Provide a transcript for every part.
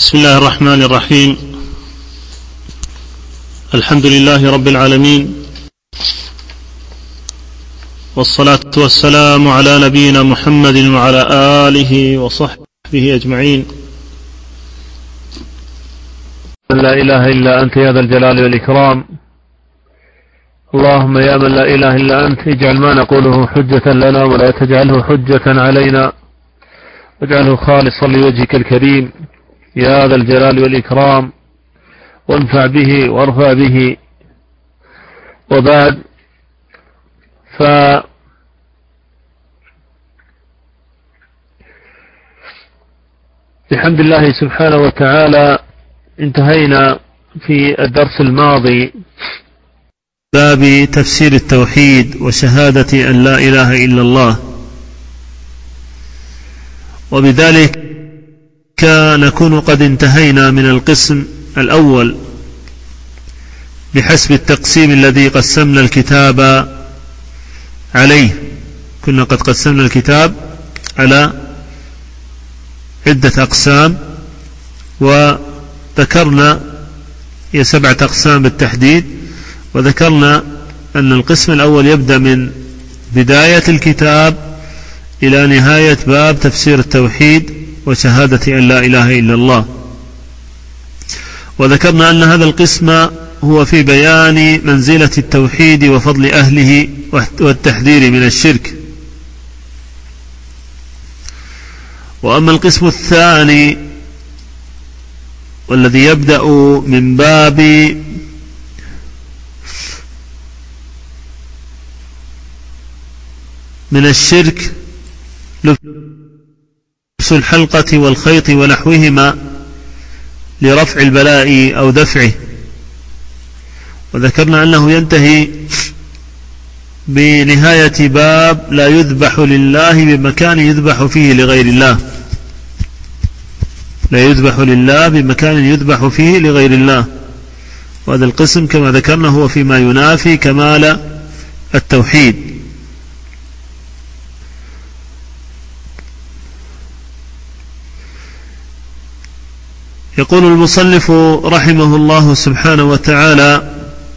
بسم الله الرحمن الرحيم. الحمد لله رب العالمين، والصلاة والسلام على نبينا محمد وعلى آله وصحبه أجمعين. لا إله إلا أنت يا ذا الجلال والإكرام. اللهم يا من لا إله إلا أنت اجعل ما نقوله حجة لنا ولا تجعله حجة علينا، واجعله خالصا لوجهك الكريم يا ذا الجلال والإكرام، وانفع به وارفع به. وبعد، بحمد الله سبحانه وتعالى انتهينا في الدرس الماضي باب تفسير التوحيد وشهادة أن لا إله إلا الله، وبذلك نكون قد انتهينا من القسم الأول بحسب التقسيم الذي قسمنا الكتاب عليه. كنا قد قسمنا الكتاب على عدة أقسام، وذكرنا 7 أقسام بالتحديد، وذكرنا أن القسم الأول يبدأ من بداية الكتاب إلى نهاية باب تفسير التوحيد وشهادة أن لا إله إلا الله. وذكرنا أن هذا القسم هو في بيان منزلة التوحيد وفضل أهله والتحذير من الشرك. وأما القسم الثاني والذي يبدأ من باب من الشرك لبس الحلقة والخيط ونحوهما لرفع البلاء أو دفعه، وذكرنا أنه ينتهي بنهاية باب لا يذبح لله بمكان يذبح فيه لغير الله، لا يذبح لله بمكان يذبح فيه لغير الله. وهذا القسم كما ذكرنا هو فيما ينافي كمال التوحيد. يقول المصنف رحمه الله سبحانه وتعالى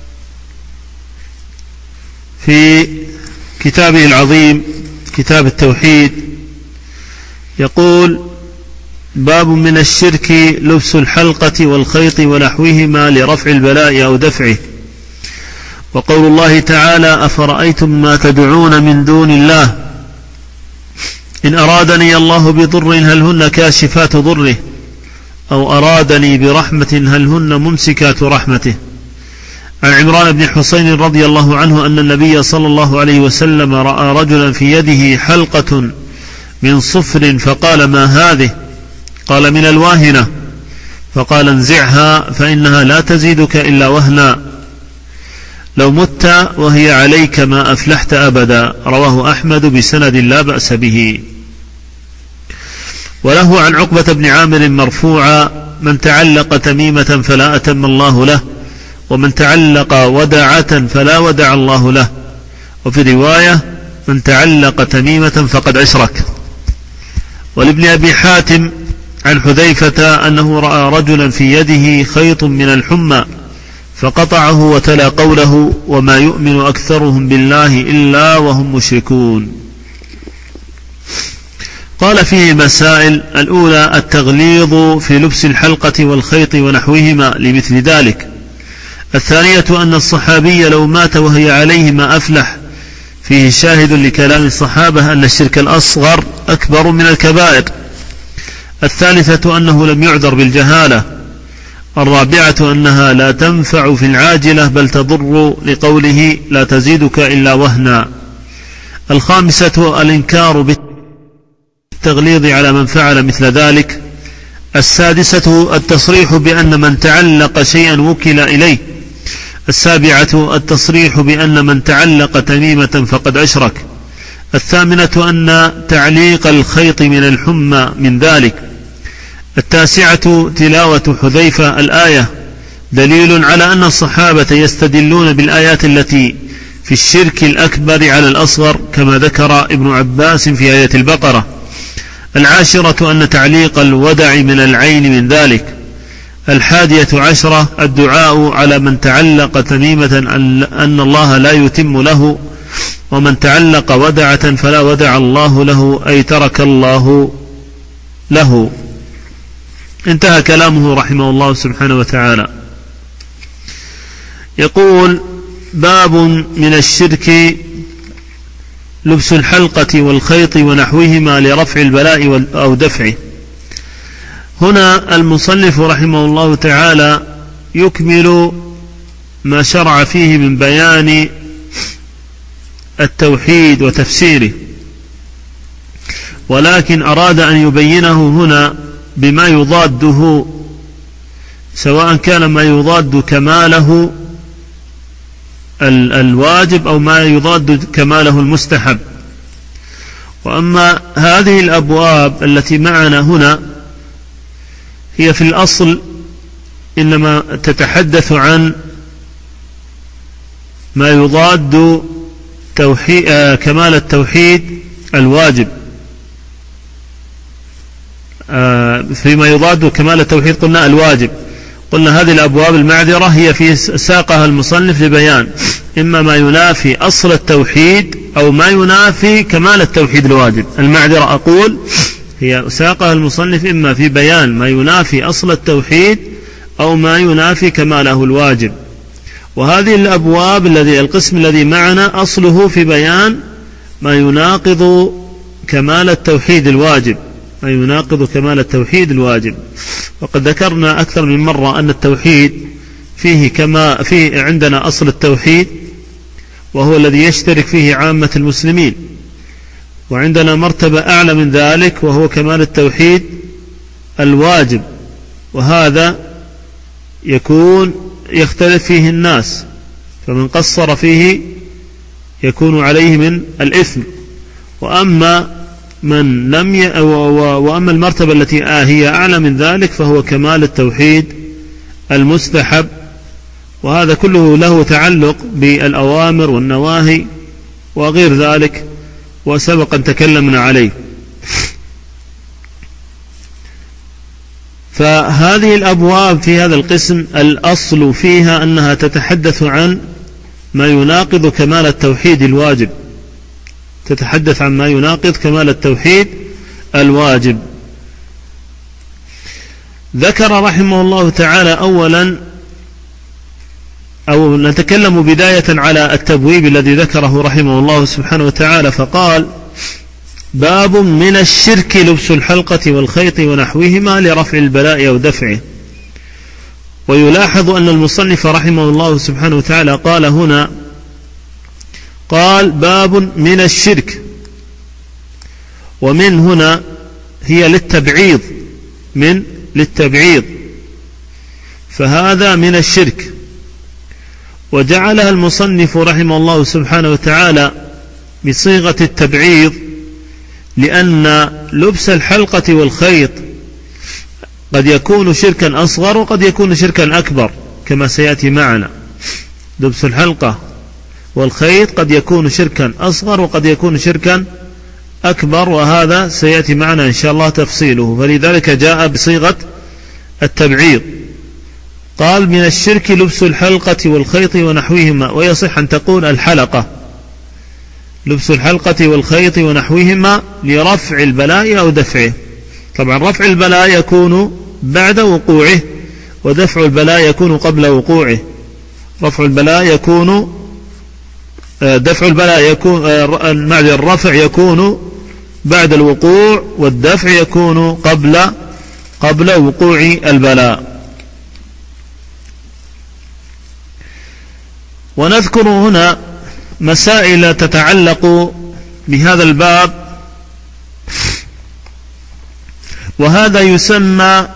في كتابه العظيم كتاب التوحيد، يقول: باب من الشرك لبس الحلقة والخيط ونحوهما لرفع البلاء أو دفعه. وقول الله تعالى: أفرأيتم ما تدعون من دون الله إن أرادني الله بضر هل هن كاشفات ضره أو أرادني برحمة هل هن ممسكات رحمته. عن عمران بن حسين رضي الله عنه أن النبي صلى الله عليه وسلم رأى رجلا في يده حلقة من صفر فقال: ما هذه؟ قال: من الواهنة. فقال: انزعها فإنها لا تزيدك إلا وهنا، لو مت وهي عليك ما أفلحت أبدا. رواه أحمد بسند لا بأس به. وله عن عقبة بن عامر مرفوعا: من تعلق تميمة فلا أتم الله له، ومن تعلق ودعة فلا ودع الله له. وفي رواية: من تعلق تميمة فقد أشرك. ولابن أبي حاتم عن حذيفة أنه رأى رجلا في يده خيط من الحمى فقطعه وتلا قوله: وما يؤمن أكثرهم بالله إلا وهم مشركون. قال فيه مسائل: الأولى التغليظ في لبس الحلقة والخيط ونحوهما لمثل ذلك. الثانية أن الصحابي لو مات وهي عليه ما أفلح، فيه شاهد لكلام الصحابة أن الشرك الأصغر أكبر من الكبائر. الثالثة أنه لم يعذر بالجهالة. الرابعة أنها لا تنفع في العاجلة بل تضر لقوله: لا تزيدك إلا وهنا. الخامسة الإنكار بالتغليظ على من فعل مثل ذلك. السادسة التصريح بأن من تعلق شيئا وكل إليه. السابعة التصريح بأن من تعلق تميمة فقد أشرك. الثامنة أن تعليق الخيط من الحمى من ذلك. التاسعة تلاوة حذيفة الآية دليل على أن الصحابة يستدلون بالآيات التي في الشرك الأكبر على الأصغر، كما ذكر ابن عباس في آية البقرة. العاشرة أن تعليق الودع من العين من ذلك. 11 الدعاء على من تعلق تميمة أن الله لا يتم له، ومن تعلق ودعة فلا ودع الله له، أي ترك الله له. انتهى كلامه رحمه الله سبحانه وتعالى. يقول: باب من الشرك لبس الحلقة والخيط ونحوهما لرفع البلاء أو دفعه. هنا المصنف رحمه الله تعالى يكمل ما شرع فيه من بيان التوحيد وتفسيره، ولكن أراد أن يبينه هنا بما يضاده، سواء كان ما يضاد كماله الواجب أو ما يضاد كماله المستحب. وأما هذه الأبواب التي معنا هنا هي في الأصل إنما تتحدث عن ما يضاد كمال التوحيد الواجب. فيما يضاد كمال التوحيد قلنا الواجب، قلنا هذه الأبواب المعذرة هي في ساقها المصنف لبيان إما ما ينافي أصل التوحيد أو ما ينافي كمال التوحيد الواجب. المعذرة أقول هي ساقها المصنف إما في بيان ما ينافي أصل التوحيد أو ما ينافي كماله الواجب. وهذه الأبواب القسم الذي معنا أصله في بيان ما يناقض كمال التوحيد الواجب، ما يناقض كمال التوحيد الواجب. وقد ذكرنا أكثر من مرة أن التوحيد فيه عندنا أصل التوحيد وهو الذي يشترك فيه عامة المسلمين، وعندنا مرتبة أعلى من ذلك وهو كمال التوحيد الواجب، وهذا يختلف فيه الناس، فمن قصر فيه يكون عليه من الإثم. وأما المرتبة التي هي أعلى من ذلك فهو كمال التوحيد المستحب، وهذا كله له تعلق بالأوامر والنواهي وغير ذلك، وسبق أن تكلمنا عليه. فهذه الأبواب في هذا القسم الأصل فيها أنها تتحدث عن ما يناقض كمال التوحيد الواجب، تتحدث عن ما يناقض كمال التوحيد الواجب. ذكر رحمه الله تعالى أولا، أو نتكلم بداية على التبويب الذي ذكره رحمه الله سبحانه وتعالى، فقال: باب من الشرك لبس الحلقة والخيط ونحوهما لرفع البلاء أو دفعه. ويلاحظ أن المصنف رحمه الله سبحانه وتعالى قال هنا باب من الشرك، ومن هنا هي للتبعيض، فهذا من الشرك. وجعلها المصنف رحمه الله سبحانه وتعالى بصيغة التبعيض لأن لبس الحلقة والخيط قد يكون شركا أصغر وقد يكون شركا أكبر كما سيأتي معنا. لبس الحلقة والخيط قد يكون شركا أصغر وقد يكون شركا أكبر، وهذا سيأتي معنا إن شاء الله تفصيله، فلذلك جاء بصيغة التبعيض. قال: من الشرك لبس الحلقة والخيط ونحوهما. ويصح أن تقول الحلقة، لبس الحلقة والخيط ونحوهما لرفع البلاء أو دفعه. طبعا رفع البلاء يكون بعد وقوعه، ودفع البلاء يكون قبل وقوعه. الرفع يكون بعد الوقوع، والدفع يكون قبل وقوع البلاء. ونذكر هنا مسائل تتعلق بهذا الباب، وهذا يسمى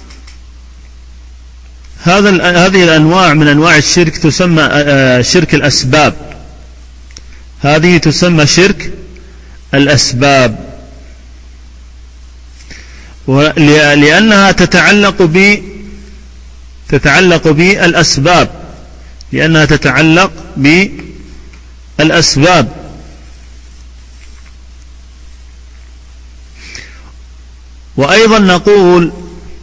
هذه الأنواع من أنواع الشرك تسمى شرك الأسباب. هذه تسمى شرك الأسباب، لأنها تتعلق بالأسباب، لأنها تتعلق بالأسباب. وأيضا نقول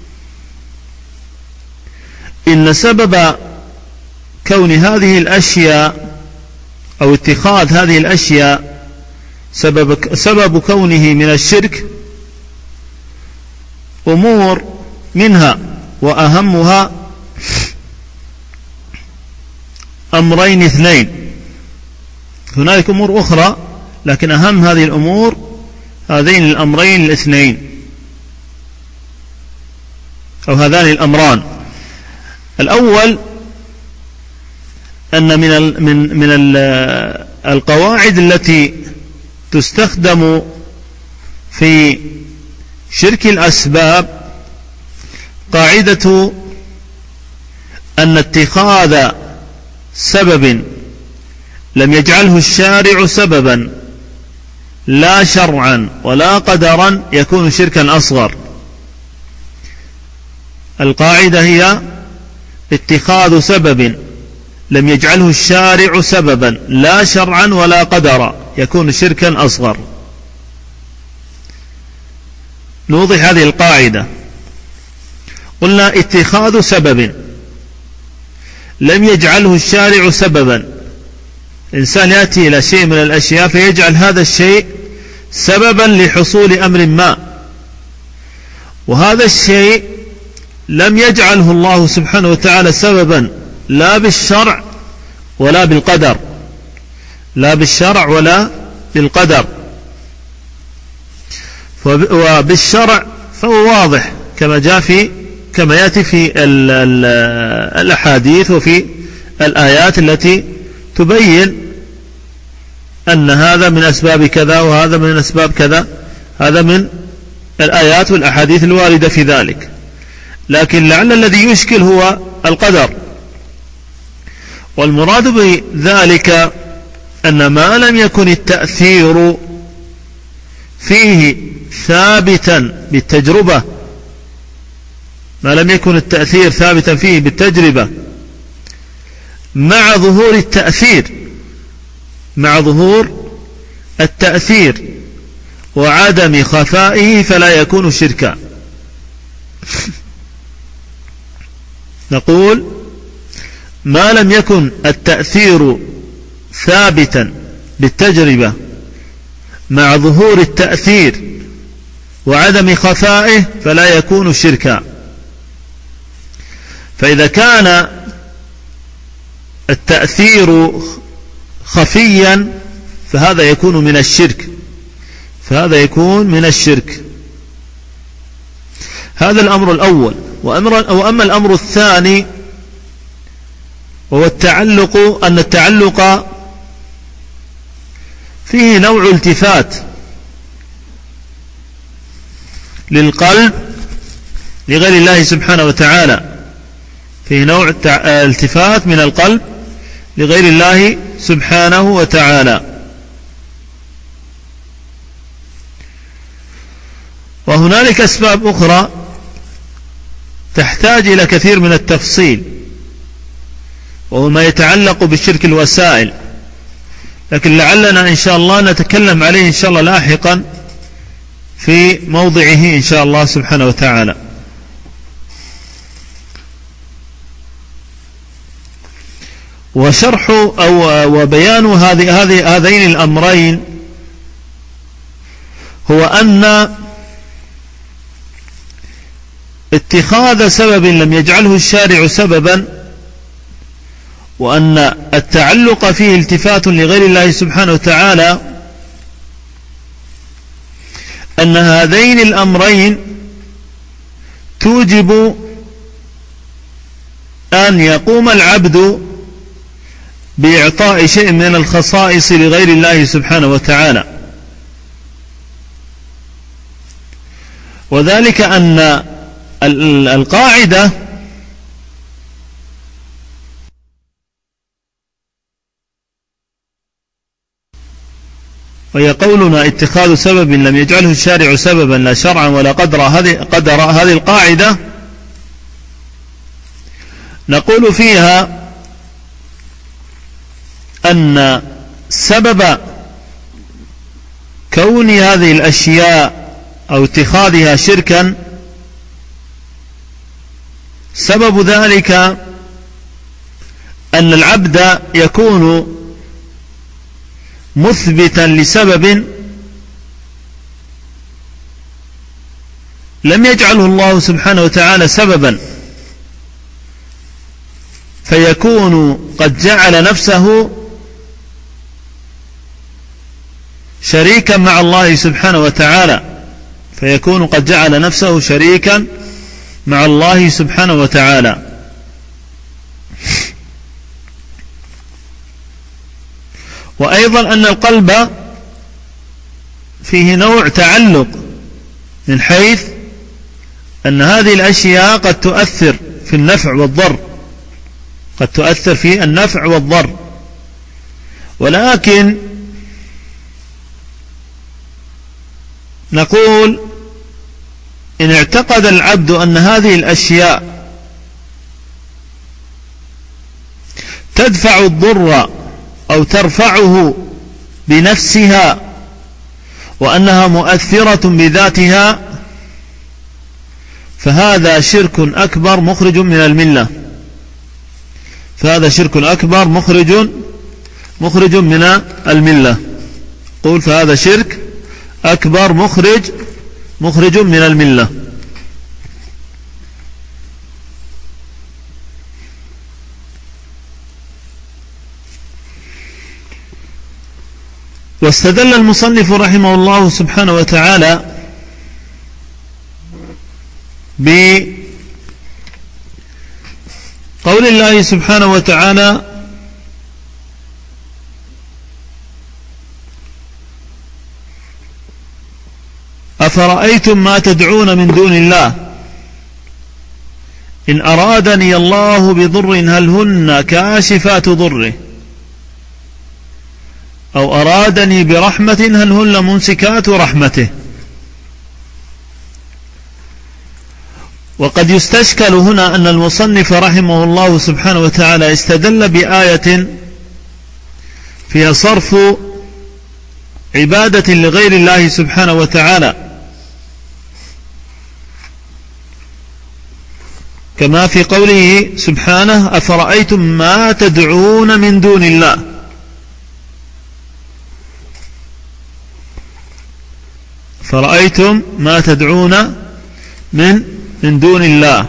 إن سبب كون هذه الأشياء أو اتخاذ هذه الأشياء سبب كونه من الشرك أمور، منها وأهمها أمرين اثنين. هناك أمور أخرى لكن أهم هذه الأمور هذين الأمرين الاثنين أو هذان الأمران. الأول أن من القواعد التي تستخدم في شرك الأسباب قاعدة أن اتخاذ سبب لم يجعله الشارع سببا لا شرعا ولا قدرا يكون شركا أصغر. القاعدة هي اتخاذ سبب لم يجعله الشارع سببا لا شرعا ولا قدرا يكون شركا أصغر. نوضح هذه القاعدة. قلنا اتخاذ سبب لم يجعله الشارع سببا، إنسان يأتي إلى شيء من الأشياء فيجعل هذا الشيء سببا لحصول أمر ما، وهذا الشيء لم يجعله الله سبحانه وتعالى سببا لا بالشرع ولا بالقدر، لا بالشرع ولا بالقدر. وبالشرع فهو واضح كما يأتي في الأحاديث وفي الآيات التي تبين أن هذا من أسباب كذا وهذا من أسباب كذا، هذا من الآيات والأحاديث الواردة في ذلك. لكن لعل الذي يشكل هو القدر، والمراد بذلك أن ما لم يكن التأثير فيه ثابتا بالتجربة، ما لم يكن التأثير ثابتا فيه بالتجربة مع ظهور التأثير وعدم خفائه فلا يكون شركا. نقول ما لم يكن التأثير ثابتا بالتجربة مع ظهور التأثير وعدم خفائه فلا يكون شركا. فإذا كان التأثير خفيا فهذا يكون من الشرك، هذا الأمر الأول. وأما الأمر الثاني وهو أن التعلق فيه نوع التفات للقلب لغير الله سبحانه وتعالى، فيه نوع التفات من القلب لغير الله سبحانه وتعالى. وهنالك أسباب أخرى تحتاج إلى كثير من التفصيل، وهو ما يتعلق بالشرك الوسائل، لكن لعلنا إن شاء الله نتكلم عليه إن شاء الله لاحقا في موضعه إن شاء الله سبحانه وتعالى. وشرح أو وبيان هذين الأمرين هو أن اتخاذ سبب لم يجعله الشارع سببا، وأن التعلق فيه التفات لغير الله سبحانه وتعالى، أن هذين الأمرين توجب أن يقوم العبد بإعطاء شيء من الخصائص لغير الله سبحانه وتعالى، وذلك أن القاعدة وهي قولنا اتخاذ سبب لم يجعله الشارع سببا لا شرعا ولا قدر، هذه القاعدة نقول فيها أن سبب كون هذه الأشياء أو اتخاذها شركا سبب ذلك أن العبد يكون مثبتا لسبب لم يجعله الله سبحانه وتعالى سببا، فيكون قد جعل نفسه شريكا مع الله سبحانه وتعالى، فيكون قد جعل نفسه شريكا مع الله سبحانه وتعالى. وأيضا أن القلب فيه نوع تعلق، من حيث أن هذه الأشياء قد تؤثر في النفع والضر، قد تؤثر في النفع والضر، ولكن نقول إن اعتقد العبد أن هذه الأشياء تدفع الضر أو ترفعه بنفسها وأنها مؤثرة بذاتها، فهذا شرك أكبر مخرج من الملة، فهذا شرك أكبر مخرج من الملة. قول فهذا شرك أكبر مخرج من الملة. واستدل المصنف رحمه الله سبحانه وتعالى بقول الله سبحانه وتعالى: أفرأيتم ما تدعون من دون الله إن أرادني الله بضر هل هن كاشفات ضره أو أرادني برحمة هل هن ممسكات رحمته. وقد يستشكل هنا أن المصنف رحمه الله سبحانه وتعالى استدل بآية فيها صرف عبادة لغير الله سبحانه وتعالى، كما في قوله سبحانه: أفرأيتم ما تدعون من دون الله. فرأيتم ما تدعون من دون الله.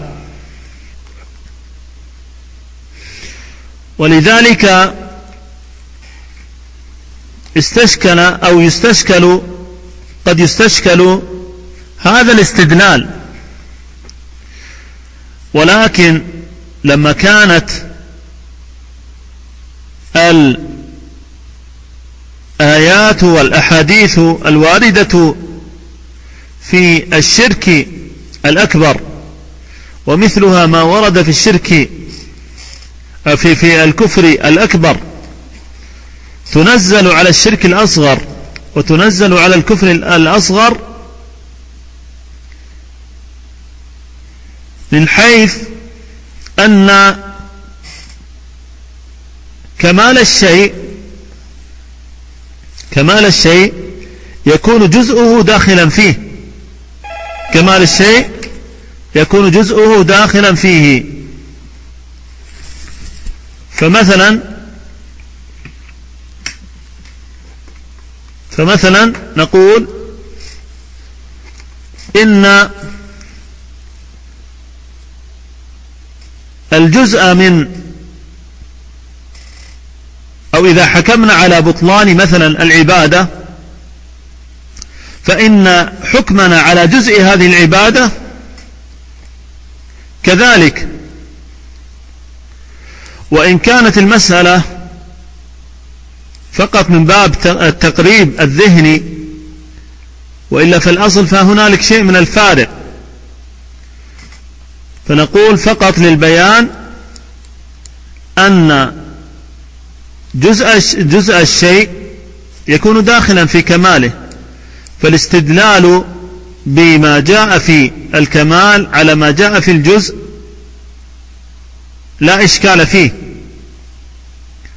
ولذلك استشكل أو يستشكل، قد يستشكل هذا الاستدلال. ولكن لما كانت الآيات والأحاديث الواردة في الشرك الأكبر ومثلها ما ورد في الشرك في الكفر الأكبر تنزل على الشرك الأصغر وتنزل على الكفر الأصغر، من حيث أن كمال الشيء يكون جزءه داخلا فيه، كمال الشيء يكون جزءه داخلا فيه. فمثلا نقول إن الجزء من، أو إذا حكمنا على بطلان مثلا العبادة، فإن حكمنا على جزء هذه العبادة كذلك، وإن كانت المسألة فقط من باب التقريب الذهني، وإلا في الأصل فهنالك شيء من الفارق. فنقول فقط للبيان أن جزء الشيء يكون داخلا في كماله، فالاستدلال بما جاء في الكمال على ما جاء في الجزء لا إشكال فيه.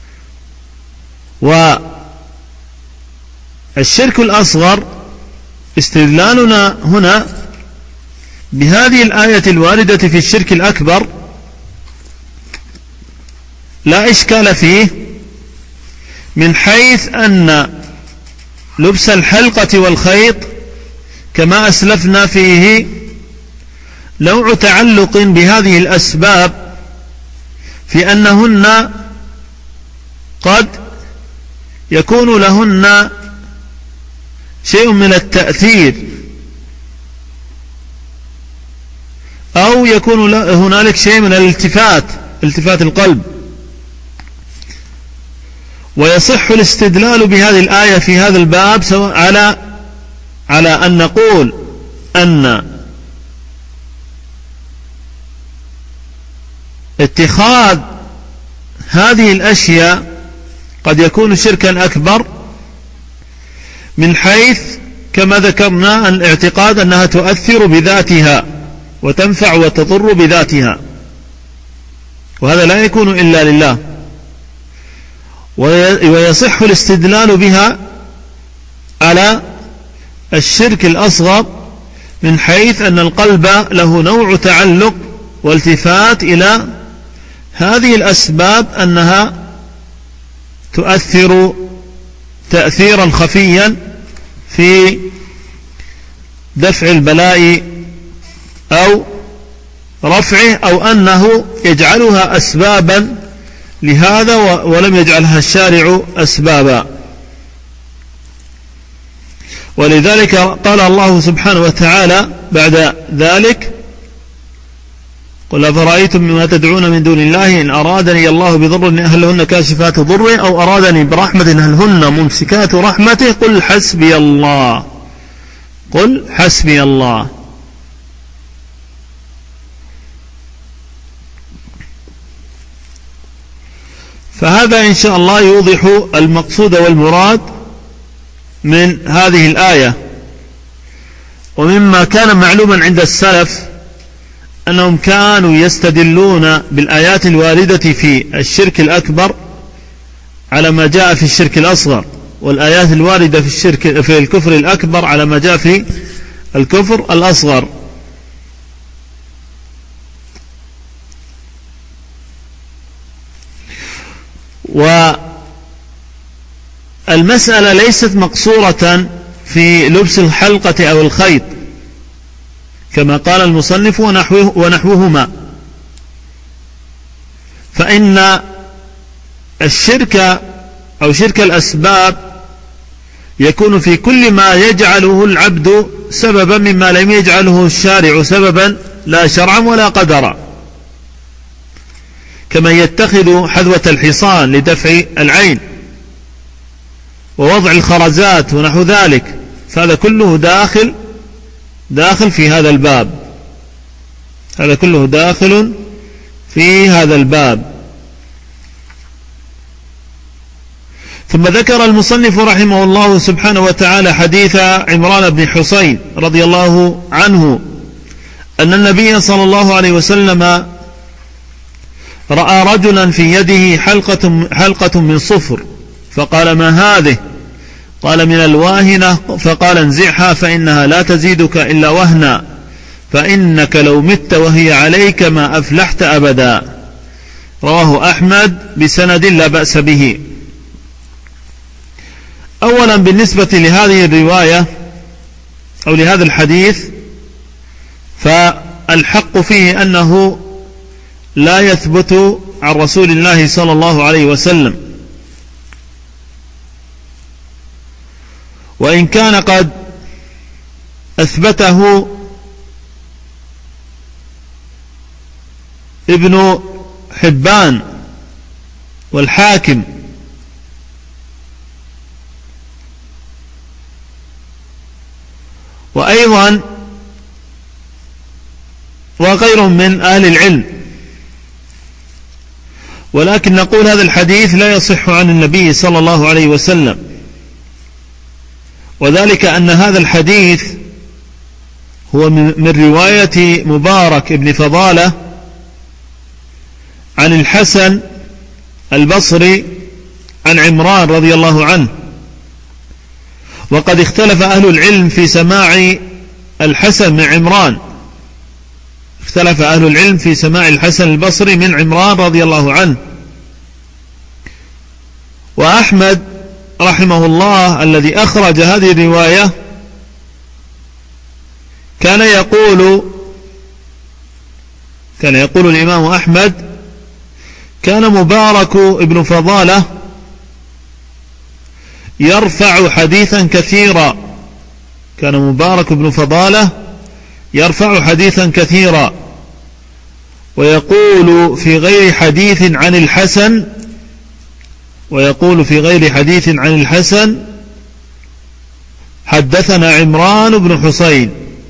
والشرك الأصغر استدلالنا هنا بهذه الآية الواردة في الشرك الأكبر لا إشكال فيه، من حيث أن لبس الحلقة والخيط كما أسلفنا فيه نوع تعلق بهذه الأسباب، في أنهن قد يكون لهن شيء من التأثير، أو يكون هنالك شيء من التفات القلب. ويصح الاستدلال بهذه الآية في هذا الباب سواء على أن نقول أن اتخاذ هذه الأشياء قد يكون شركا أكبر، من حيث كما ذكرنا الاعتقاد أنها تؤثر بذاتها وتنفع وتضر بذاتها، وهذا لا يكون إلا لله. ويصح الاستدلال بها على الشرك الأصغر، من حيث أن القلب له نوع تعلق والتفات إلى هذه الأسباب، أنها تؤثر تأثيرا خفيا في دفع البلاء أو رفعه، أو أنه يجعلها أسبابا لهذا ولم يجعلها الشارع أسبابا. ولذلك قال الله سبحانه وتعالى بعد ذلك: قل أفرأيتم مما تدعون من دون الله إن أرادني الله بضر هل هن كاشفات ضره أو أرادني برحمة هل هن ممسكات رحمته قل حسبي الله. قل حسبي الله. فهذا إن شاء الله يوضح المقصود والمراد من هذه الآية. ومما كان معلوما عند السلف أنهم كانوا يستدلون بالآيات الواردة في الشرك الأكبر على ما جاء في الشرك الأصغر، والآيات الواردة في الكفر الأكبر على ما جاء في الكفر الأصغر. والمسألة ليست مقصورة في لبس الحلقة أو الخيط كما قال المصنف ونحوهما، فإن الشرك أو شرك الأسباب يكون في كل ما يجعله العبد سببا مما لم يجعله الشارع سببا، لا شرعا ولا قدرا، كما يتخذ حذوة الحصان لدفع العين ووضع الخرزات ونحو ذلك، فهذا كله داخل في هذا الباب، هذا كله داخل في هذا الباب. ثم ذكر المصنف رحمه الله سبحانه وتعالى حديث عمران بن حسين رضي الله عنه أن النبي صلى الله عليه وسلم رأى رجلا في يده حلقة من صفر، فقال: ما هذه؟ قال: من الواهنة. فقال: انزعها فإنها لا تزيدك إلا وهنا، فإنك لو مت وهي عليك ما أفلحت أبدا. رواه أحمد بسند لا بأس به. أولا بالنسبة لهذه الرواية أو لهذا الحديث، فالحق فيه أنه لا يثبت عن رسول الله صلى الله عليه وسلم، وإن كان قد أثبته ابن حبان والحاكم وأيضا وغيرهم من أهل العلم، ولكن نقول هذا الحديث لا يصح عن النبي صلى الله عليه وسلم، وذلك أن هذا الحديث هو من رواية مبارك بن فضالة عن الحسن البصري عن عمران رضي الله عنه، وقد اختلف أهل العلم في سماع الحسن من عمران، اختلف أهل العلم في سماع الحسن البصري من عمران رضي الله عنه. وأحمد رحمه الله الذي أخرج هذه الرواية كان يقول الإمام أحمد: كان مبارك ابن فضالة يرفع حديثا كثيرا، كان مبارك ابن فضالة يرفع حديثا كثيرا، ويقول في غير حديث عن الحسن، حدثنا عمران بن حسين،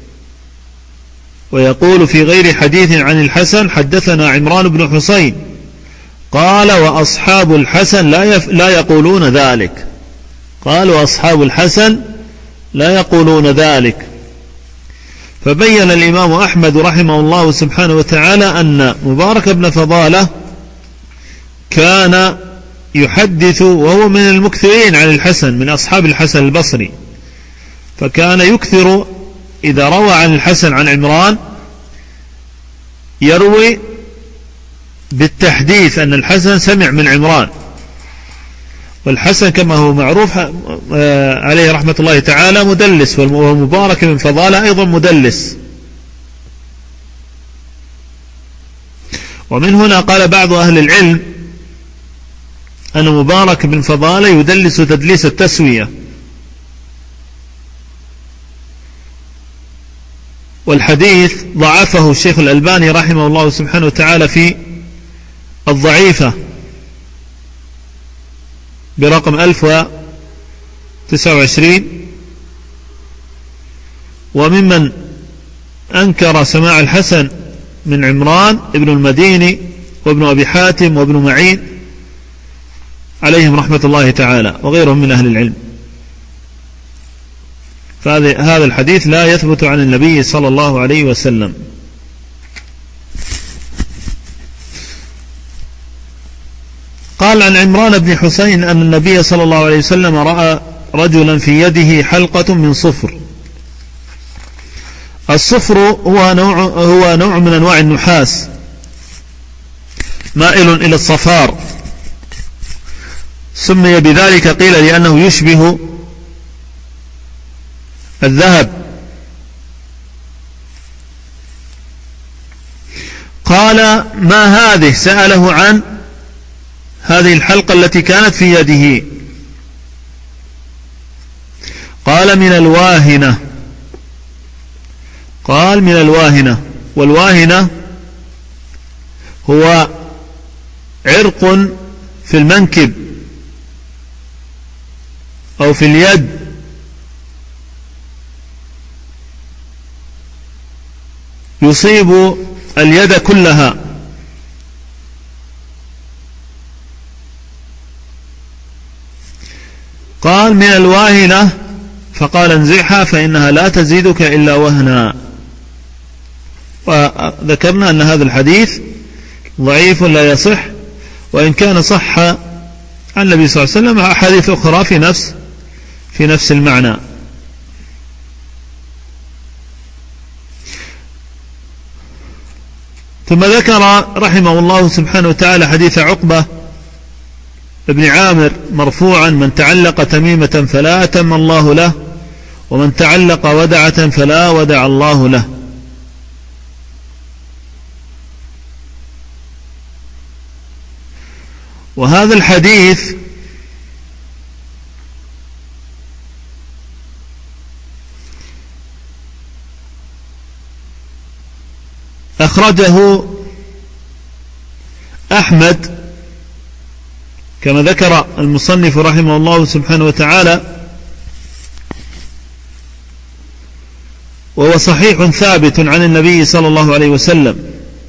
ويقول في غير حديث عن الحسن حدثنا عمران بن حسين. قال: وأصحاب الحسن لا يقولون ذلك. قال: وأصحاب الحسن لا يقولون ذلك. فبين الإمام أحمد رحمه الله سبحانه وتعالى أن مبارك بن فضالة كان يحدث وهو من المكثرين عن الحسن، من أصحاب الحسن البصري، فكان يكثر إذا روى عن الحسن عن عمران يروي بالتحديث أن الحسن سمع من عمران. والحسن كما هو معروف عليه رحمة الله تعالى مدلس، والمبارك بن فضالة أيضا مدلس. ومن هنا قال بعض أهل العلم أن مبارك بن فضالة يدلس تدليس التسوية، والحديث ضعفه الشيخ الألباني رحمه الله سبحانه وتعالى في الضعيفة برقم 1029. وممن أنكر سماع الحسن من عمران ابن المديني وابن أبي حاتم وابن معين عليهم رحمة الله تعالى، وغيرهم من أهل العلم. فهذا الحديث لا يثبت عن النبي صلى الله عليه وسلم. قال عن عمران بن حسين أن النبي صلى الله عليه وسلم رأى رجلا في يده حلقة من صفر. الصفر هو نوع من أنواع النحاس مائل إلى الصفار، سمي بذلك قيل لأنه يشبه الذهب. قال: ما هذه؟ سأله عن هذه الحلقة التي كانت في يده. قال: من الواهنة. قال: من الواهنة. والواهنة هو عرق في المنكب أو في اليد، يصيب اليد كلها. قال: من الواهنة. فقال: انزعها فإنها لا تزيدك إلا وهنا. وذكرنا أن هذا الحديث ضعيف لا يصح، وإن كان صح عن النبي صلى الله عليه وسلم أحاديث أخرى في نفس المعنى. ثم ذكر رحمه الله سبحانه وتعالى حديث عقبة ابن عامر مرفوعا: من تعلق تميمة فلا أتم الله له، ومن تعلق ودعة فلا ودع الله له. وهذا الحديث أخرجه أحمد كما ذكر المصنف رحمه الله سبحانه وتعالى، وهو صحيح ثابت عن النبي صلى الله عليه وسلم.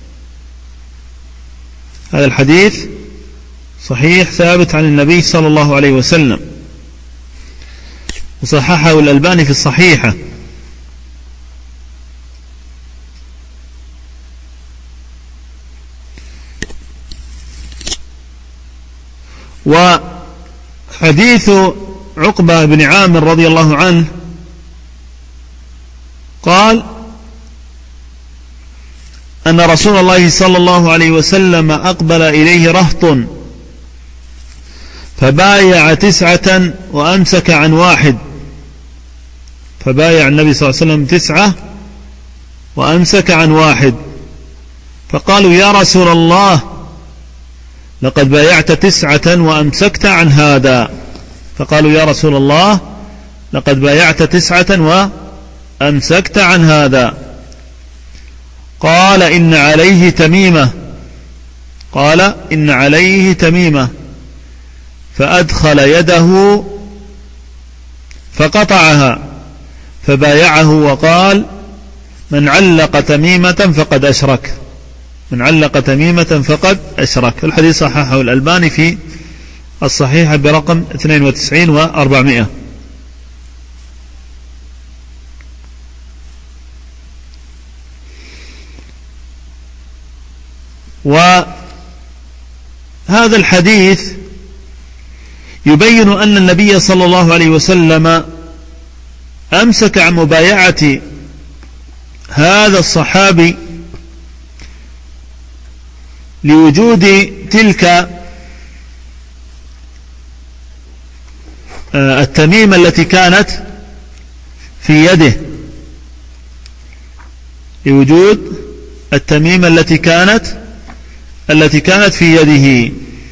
هذا الحديث صحيح ثابت عن النبي صلى الله عليه وسلم، وصححه الألباني في الصحيحة. وحديث عقبة بن عامر رضي الله عنه قال أن رسول الله صلى الله عليه وسلم أقبل إليه رهط فبايع 9 وأمسك عن 1. فبايع النبي صلى الله عليه وسلم 9 وأمسك عن 1. فقالوا يا رسول الله لقد بايعت 9 وأمسكت عن هذا. فقالوا يا رسول الله لقد بايعت 9 وأمسكت عن هذا. قال إن عليه تميمة. قال إن عليه تميمة. فأدخل يده فقطعها فبايعه وقال من علق تميمة فقد أشرك. من علق تميمة فقد أشرك. الحديث صححه الألباني في الصحيح برقم 92 و400. وهذا الحديث يبين أن النبي صلى الله عليه وسلم أمسك عن مبايعة هذا الصحابي لوجود تلك التميمة التي كانت في يده. لوجود التميمة التي كانت في يده.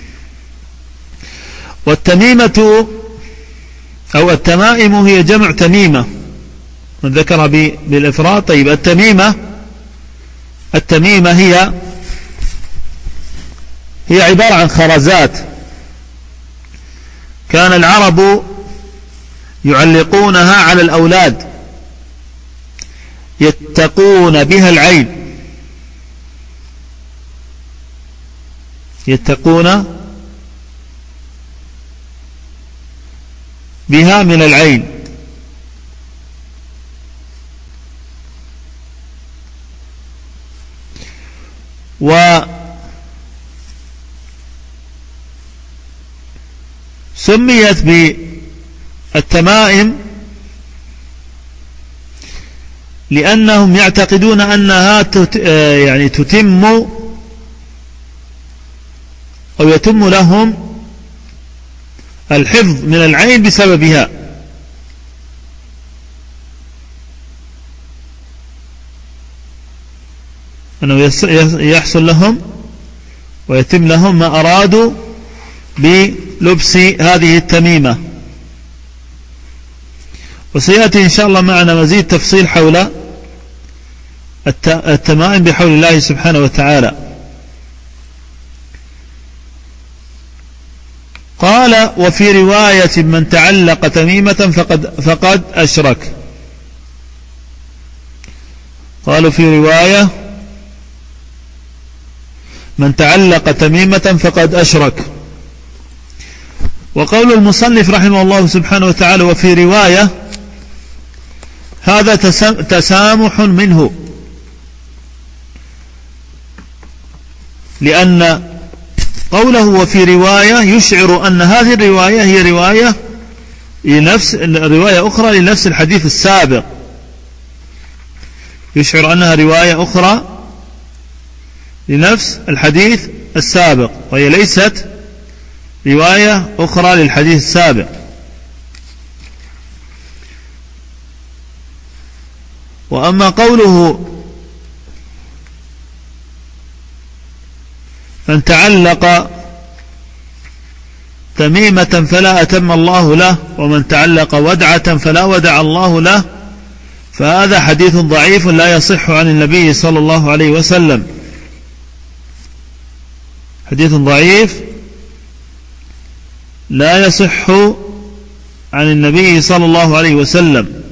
والتميمة أو التمائم هي جمع تميمة، من ذكر بالإفراد. طيب التميمة هي عبارة عن خرزات كان العرب يعلقونها على الأولاد يتقون بها العين. يتقون بها من العين. وسميت بالتمائم لأنهم يعتقدون أنها يعني تتم أو يتم لهم الحفظ من العين بسببها. أنه يحصل لهم ويتم لهم ما أرادوا بلبس هذه التميمة. وسيأتي إن شاء الله معنا مزيد تفصيل حول التمائم بحول الله سبحانه وتعالى. قال وفي رواية من تعلق تميمة فقد أشرك. قالوا في رواية من تعلق تميمة فقد أشرك. وقول المصنف رحمه الله سبحانه وتعالى وفي رواية هذا تسامح منه، لأن قوله وفي رواية يشعر أن هذه الرواية هي رواية أخرى لنفس الحديث السابق. يشعر أنها رواية أخرى لنفس الحديث السابق، وهي ليست رواية أخرى للحديث السابق. وأما قوله من تعلق تميمة فلا أتم الله له ومن تعلق ودعة فلا ودع الله له، فهذا حديث ضعيف لا يصح عن النبي صلى الله عليه وسلم. حديث ضعيف لا يصح عن النبي صلى الله عليه وسلم.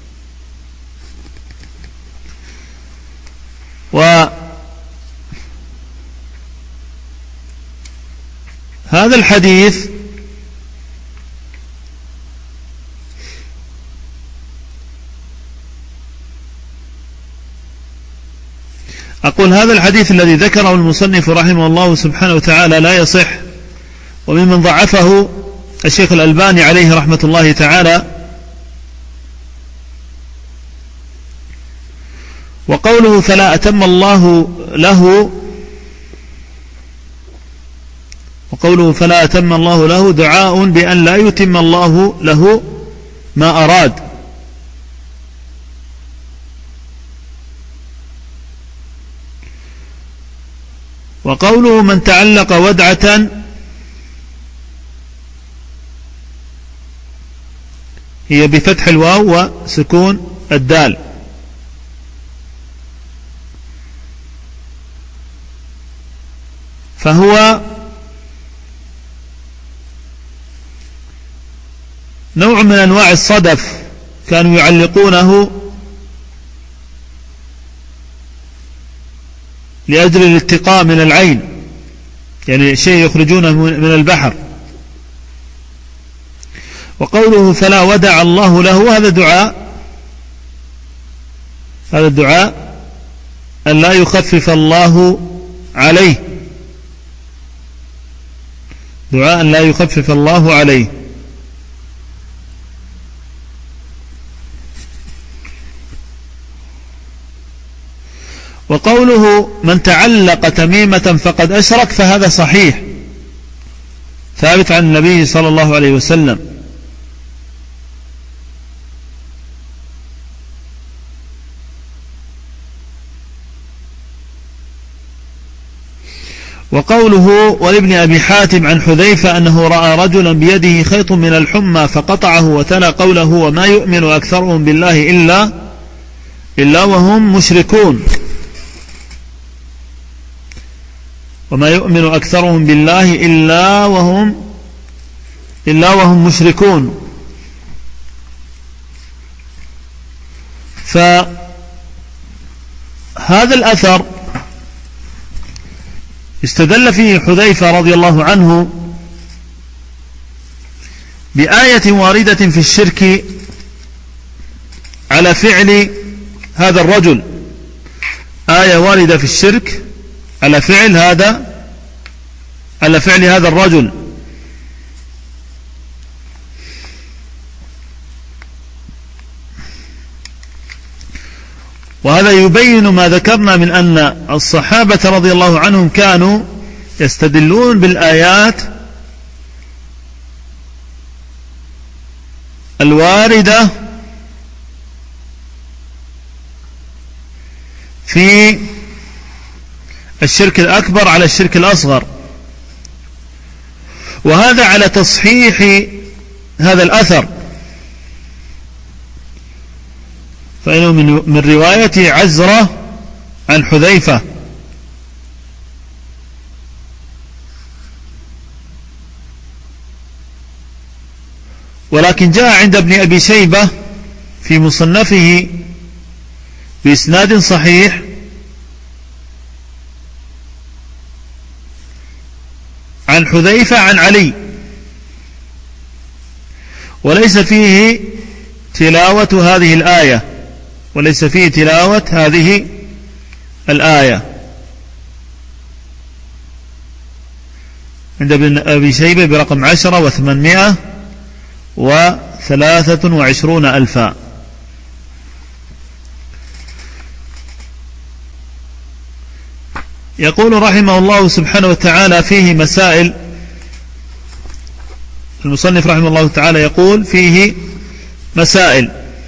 وهذا الحديث أقول هذا الحديث الذي ذكره المصنف رحمه الله سبحانه وتعالى لا يصح، وممن ضعفه الشيخ الألباني عليه رحمة الله تعالى: وقوله فلا أتم الله له، وقوله فلا أتم الله له دعاء بأن لا يتم الله له ما أراد. وقوله من تعلق ودعة هي بفتح الواو وسكون الدال، فهو نوع من أنواع الصدف كانوا يعلقونه لأجل الاتقاء من العين، يعني شيء يخرجونه من البحر. وقوله فلا ودع الله له، هذا الدعاء أن لا يخفف الله عليه، دعاء أن لا يخفف الله عليه. وقوله من تعلق تميمة فقد أشرك، فهذا صحيح ثابت عن النبي صلى الله عليه وسلم. وقوله ولابن أبي حاتم عن حذيفة أنه رأى رجلا بيده خيط من الحمى فقطعه، وتلا قوله وما يؤمن أكثرهم بالله إلا وهم مشركون، وما يؤمن أكثرهم بالله إلا وهم مشركون. فهذا الأثر استدل فيه حذيفة رضي الله عنه بآية واردة في الشرك على فعل هذا الرجل، آية واردة في الشرك على فعل هذا الرجل. وهذا يبين ما ذكرنا من أن الصحابة رضي الله عنهم كانوا يستدلون بالآيات الواردة في الشرك الأكبر على الشرك الأصغر، وهذا على تصحيح هذا الأثر، فإنه من رواية عزرة عن حذيفة. ولكن جاء عند ابن أبي شيبة في مصنفه بإسناد صحيح عن حذيفة عن علي، وليس فيه تلاوة هذه الآية، وليس فيه تلاوة هذه الآية. عند ابن أبي شيبة برقم 10,823 ألفا. يقول رحمه الله سبحانه وتعالى فيه مسائل. المصنف رحمه الله تعالى يقول فيه مسائل.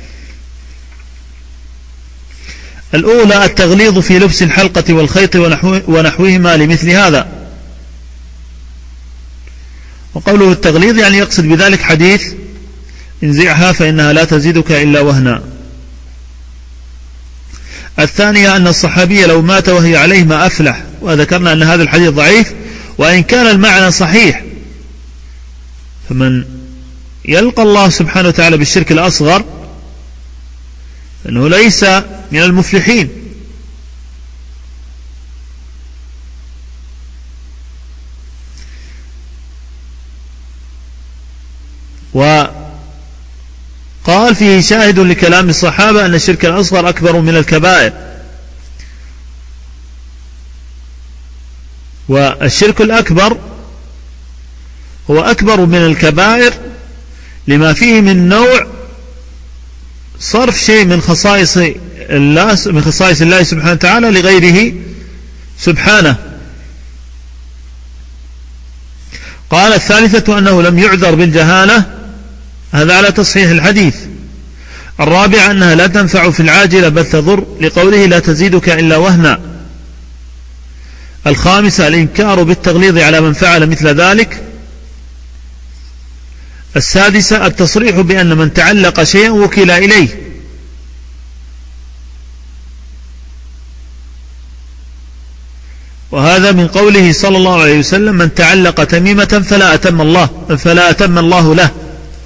الأولى التغليظ في لبس الحلقة والخيط ونحوهما لمثل هذا. وقوله التغليظ يعني يقصد بذلك حديث انزعها فإنها لا تزيدك إلا وهنا. الثانية أن الصحابي لو مات وهي عليه ما أفلح، وذكرنا أن هذا الحديث ضعيف وإن كان المعنى صحيح. فمن يلقى الله سبحانه وتعالى بالشرك الأصغر فإنه ليس من المفلحين. وقال فيه شاهد لكلام الصحابة أن الشرك الأصغر أكبر من الكبائر. والشرك الأكبر هو أكبر من الكبائر لما فيه من نوع صرف شيء من خصائص الله سبحانه وتعالى لغيره سبحانه. قال الثالثة أنه لم يعذر بالجهالة، هذا على تصحيح الحديث. الرابع أنها لا تنفع في العاجلة بل تضر، لقوله لا تزيدك إلا وهنا. الخامسة الإنكار بالتغليظ على من فعل مثل ذلك. السادسة التصريح بأن من تعلق شيئا وكل إليه. وهذا من قوله صلى الله عليه وسلم من تعلق تميمة فلا أتم الله له.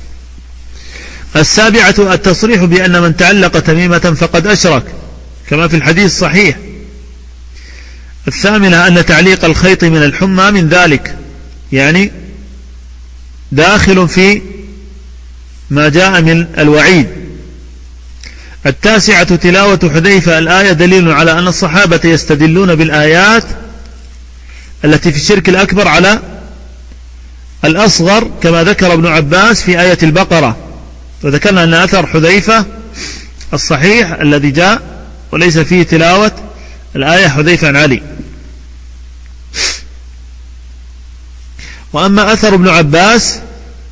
السابعة التصريح بأن من تعلق تميمة فقد أشرك كما في الحديث الصحيح. الثامنة أن تعليق الخيط من الحمى من ذلك، يعني داخل في ما جاء من الوعيد. التاسعة تلاوة حذيفة الآية دليل على أن الصحابة يستدلون بالآيات التي في الشرك الأكبر على الأصغر، كما ذكر ابن عباس في آية البقرة. وذكرنا أن أثر حذيفة الصحيح الذي جاء وليس فيه تلاوة الآية حذيفة عن علي. وأما أثر ابن عباس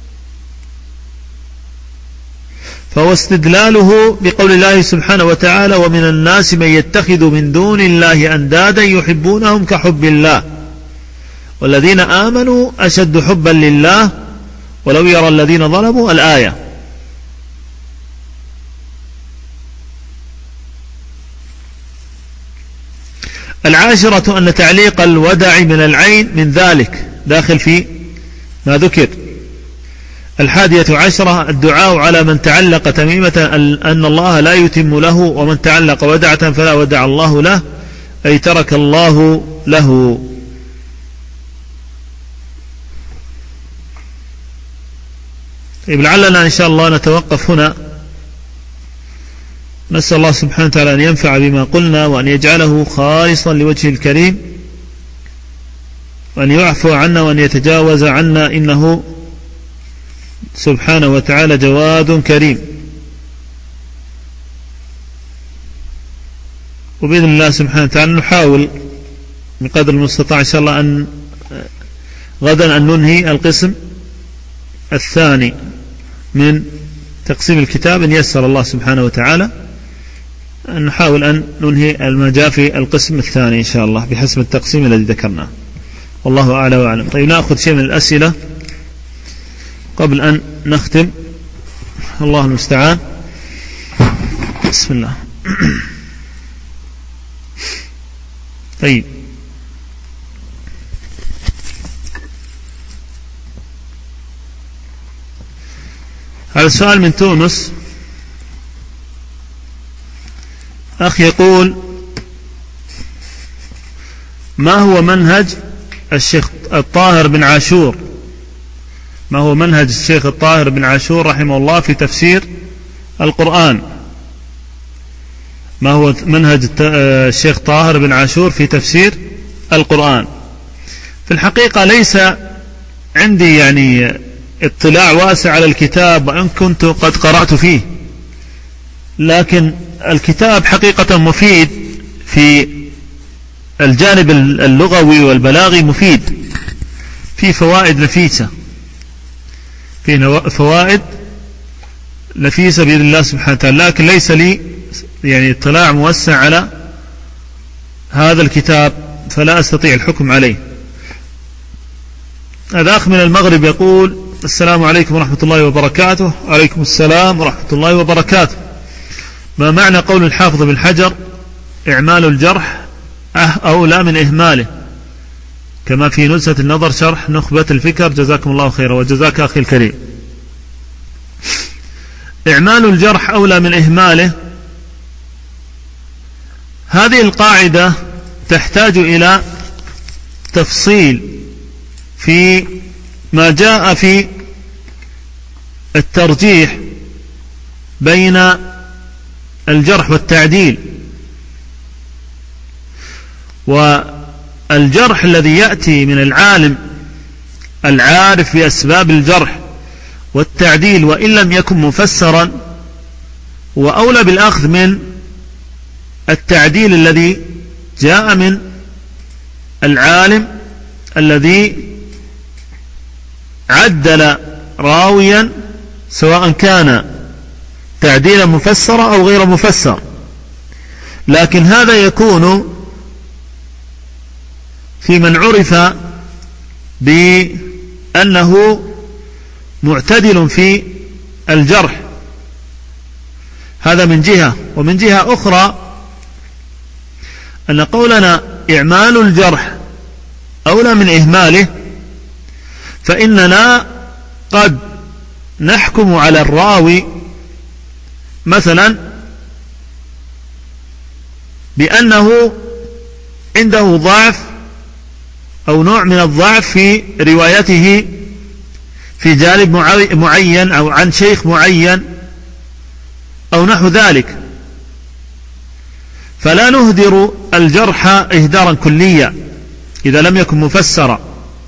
فهو استدلاله بقول الله سبحانه وتعالى ومن الناس من يتخذ من دون الله أندادا يحبونهم كحب الله والذين آمنوا أشد حبا لله ولو يرى الذين ظلموا الآية. العاشرة أن تعليق الودع من العين من ذلك، داخل في ما ذكر. الحادية عشرة الدعاء على من تعلق تميمة أن الله لا يتم له، ومن تعلق ودعة فلا ودع الله له، أي ترك الله له. لعلنا إن شاء الله نتوقف هنا. نسأل الله سبحانه وتعالى أن ينفع بما قلنا وأن يجعله خالصا لوجهه الكريم، وأن يعفو عنا وأن يتجاوز عنا، إنه سبحانه وتعالى جواد كريم. وبإذن الله سبحانه وتعالى نحاول من قدر المستطاع إن شاء الله أن غدا أن ننهي القسم الثاني من تقسيم الكتاب إن يسر الله سبحانه وتعالى، أن نحاول أن ننهي ما جاء في القسم الثاني إن شاء الله بحسب التقسيم الذي ذكرناه، والله أعلى وأعلم. طيب نأخذ شيء من الأسئلة قبل أن نختم، الله المستعان. بسم الله. طيب هذا السؤال من تونس. أخ يقول ما هو منهج الشيخ الطاهر بن عاشور؟ ما هو منهج الشيخ الطاهر بن عاشور رحمه الله في تفسير القرآن؟ ما هو منهج الشيخ طاهر بن عاشور في تفسير القرآن؟ في الحقيقة ليس عندي يعني اطلاع واسع على الكتاب، وإن كنت قد قرأت فيه، لكن الكتاب حقيقة مفيد في الجانب اللغوي والبلاغي، مفيد، فيه فوائد نفيسة، فيه فوائد نفيسة بإذن الله سبحانه وتعالى، لكن ليس لي يعني اطلاع موسع على هذا الكتاب فلا أستطيع الحكم عليه. هذا أخ من المغرب يقول السلام عليكم ورحمة الله وبركاته. عليكم السلام ورحمة الله وبركاته. ما معنى قول الحافظ بن حجر إعمال الجرح أولى من إهماله، كما في نزهة النظر شرح نخبة الفكر؟ جزاكم الله خيرا وجزاك أخي الكريم. إعمال الجرح أولى من إهماله، هذه القاعدة تحتاج إلى تفصيل في ما جاء في الترجيح بين الجرح والتعديل. والجرح الذي يأتي من العالم العارف بأسباب الجرح والتعديل وإن لم يكن مفسرا هو أولى بالأخذ من التعديل الذي جاء من العالم الذي عدل راويا سواء كان تعديلا مفسرا أو غير مفسر. لكن هذا يكون في من عرف بأنه معتدل في الجرح، هذا من جهة. ومن جهة أخرى أن قولنا إعمال الجرح أولى من إهماله، فإننا قد نحكم على الراوي مثلا بأنه عنده ضعف أو نوع من الضعف في روايته في جانب معين أو عن شيخ معين أو نحو ذلك، فلا نهدر الجرح إهدارا كليا إذا لم يكن مفسرا،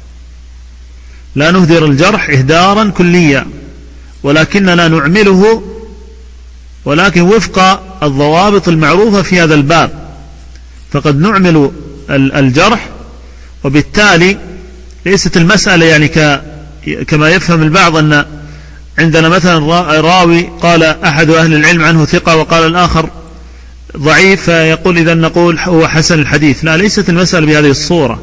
لا نهدر الجرح إهدارا كليا، ولكننا نعمله ولكن وفق الضوابط المعروفة في هذا الباب. فقد نعمل الجرح، وبالتالي ليست المسألة يعني كما يفهم البعض أن عندنا مثلا راوي قال أحد أهل العلم عنه ثقة وقال الآخر ضعيف، فيقول إذا نقول هو حسن الحديث. لا، ليست المسألة بهذه الصورة،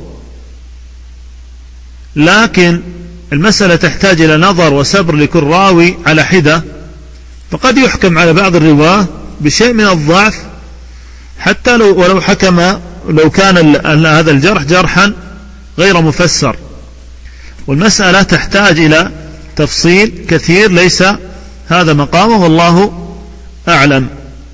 لكن المسألة تحتاج إلى نظر وصبر لكل راوي على حدة. فقد يحكم على بعض الرواة بشيء من الضعف حتى ولو حكم لو كان هذا الجرح جرحا غير مفسر، والمسألة تحتاج إلى تفصيل كثير ليس هذا مقامه، والله أعلم.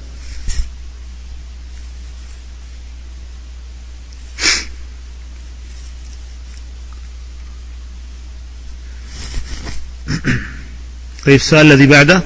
طيب، السؤال الذي بعده: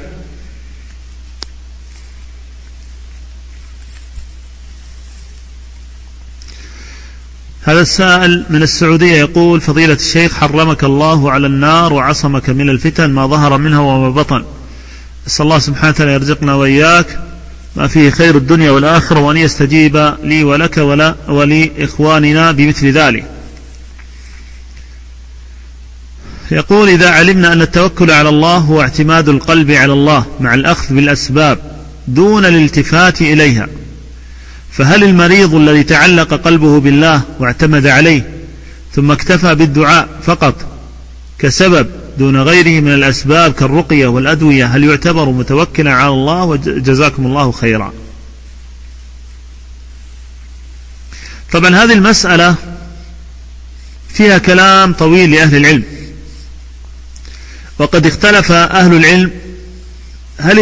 هذا السائل من السعودية يقول: فضيلة الشيخ، حرمك الله على النار وعصمك من الفتن ما ظهر منها وما بطن، أسأل الله سبحانه وتعالى يرزقنا وإياك ما فيه خير الدنيا والآخرة، وأن يستجيب لي ولك ولإخواننا بمثل ذلك. يقول: إذا علمنا أن التوكل على الله هو اعتماد القلب على الله مع الأخذ بالأسباب دون الالتفات إليها، فهل المريض الذي تعلق قلبه بالله واعتمد عليه ثم اكتفى بالدعاء فقط كسبب دون غيره من الأسباب كالرقية والأدوية هل يعتبر متوكلا على الله؟ وجزاكم الله خيرا. طبعا هذه المسألة فيها كلام طويل لأهل العلم، وقد اختلف أهل العلم هل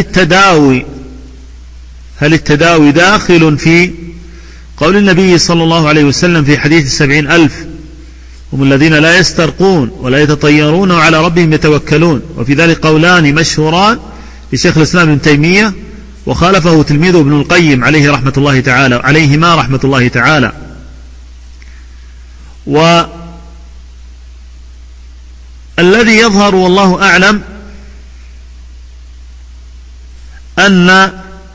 التداوي داخل في قول النبي صلى الله عليه وسلم في حديث 70,000 هم الذين لا يسترقون ولا يتطيرون وعلى ربهم يتوكلون، وفي ذلك قولان مشهوران لشيخ الإسلام ابن تيمية، وخالفه تلميذه ابن القيم عليهما رحمة الله تعالى. والذي يظهر والله أعلم أن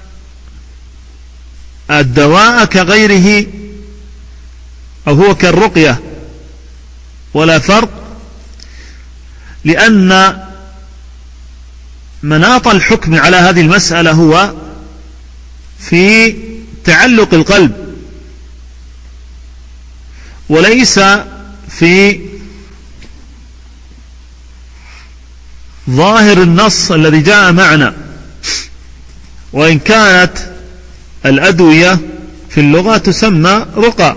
الدواء كغيره أو هو كالرقية ولا فرق، لأن مناط الحكم على هذه المسألة هو في تعلق القلب وليس في ظاهر النص الذي جاء معنا، وإن كانت الأدوية في اللغة تسمى رقى.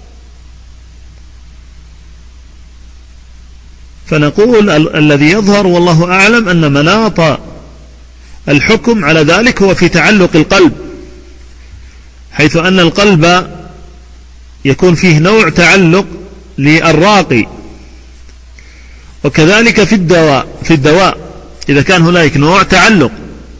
فنقول الذي يظهر والله أعلم أن مناط الحكم على ذلك هو في تعلق القلب، حيث أن القلب يكون فيه نوع تعلق للراقي، وكذلك في الدواء إذا كان هناك نوع تعلق.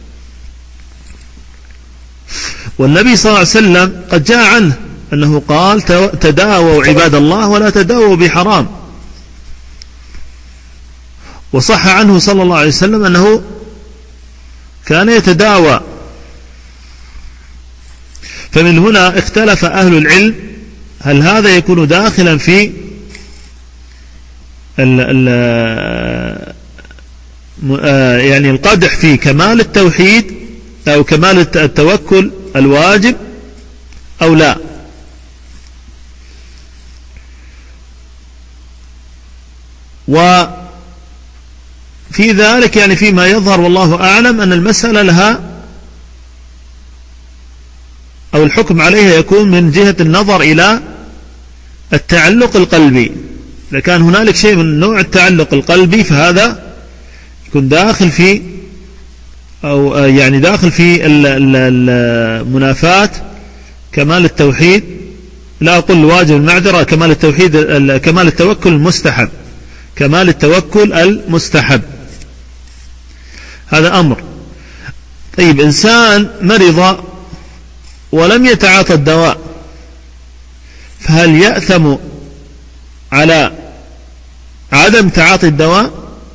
والنبي صلى الله عليه وسلم قد جاء عنه أنه قال: تداووا عباد الله ولا تداووا بحرام. وصح عنه صلى الله عليه وسلم أنه كان يتداوى. فمن هنا اختلف أهل العلم هل هذا يكون داخلا في يعني القدح في كمال التوحيد أو كمال التوكل الواجب أو لا. وفي ذلك يعني فيما يظهر والله أعلم أن المسألة لها أو الحكم عليها يكون من جهة النظر إلى التعلق القلبي. إذا كان هنالك شيء من نوع التعلق القلبي فهذا يكون داخل في أو يعني داخل في المنافاة كمال التوحيد، لا أقول واجب المعذرة، كمال التوحيد، كمال التوكل المستحب، كمال التوكل المستحب، هذا أمر. طيب إنسان مرض ولم يتعاطى الدواء، فهل يأثم على عدم تعاطي الدواء